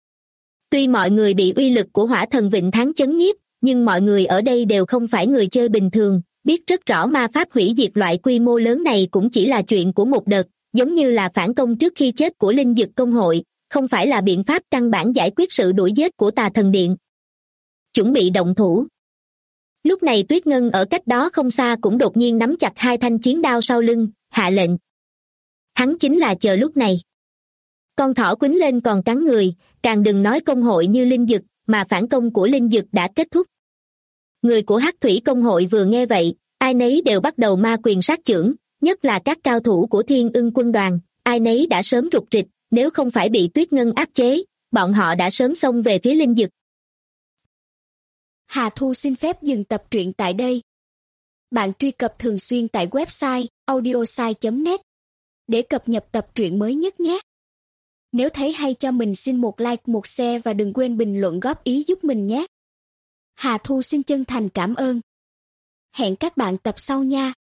Tuy mọi người bị uy lực của hỏa thần vịnh thắng chấn nhiếp, nhưng mọi người ở đây đều không phải người chơi bình thường, biết rất rõ ma pháp hủy diệt loại quy mô lớn này cũng chỉ là chuyện của một đợt, giống như là phản công trước khi chết của linh dực công hội, không phải là biện pháp căn bản giải quyết sự đuổi giết của tà thần điện. Chuẩn bị động thủ. Lúc này Tuyết Ngân ở cách đó không xa cũng đột nhiên nắm chặt hai thanh chiến đao sau lưng, hạ lệnh. Hắn chính là chờ lúc này. Con thỏ quýnh lên còn cắn người, càng đừng nói công hội như linh dực, mà phản công của linh dực đã kết thúc. Người của Hắc Thủy công hội vừa nghe vậy, ai nấy đều bắt đầu ma quyền sát chưởng, nhất là các cao thủ của Thiên Ưng quân đoàn, ai nấy đã sớm rục rịch, nếu không phải bị Tuyết Ngân áp chế, bọn họ đã sớm xông về phía linh dực. Hà Thu xin phép dừng tập truyện tại đây. Bạn truy cập thường xuyên tại website audiosai.net để cập nhật tập truyện mới nhất nhé. Nếu thấy hay cho mình xin một like, một share và đừng quên bình luận góp ý giúp mình nhé. Hà Thu xin chân thành cảm ơn. Hẹn các bạn tập sau nha.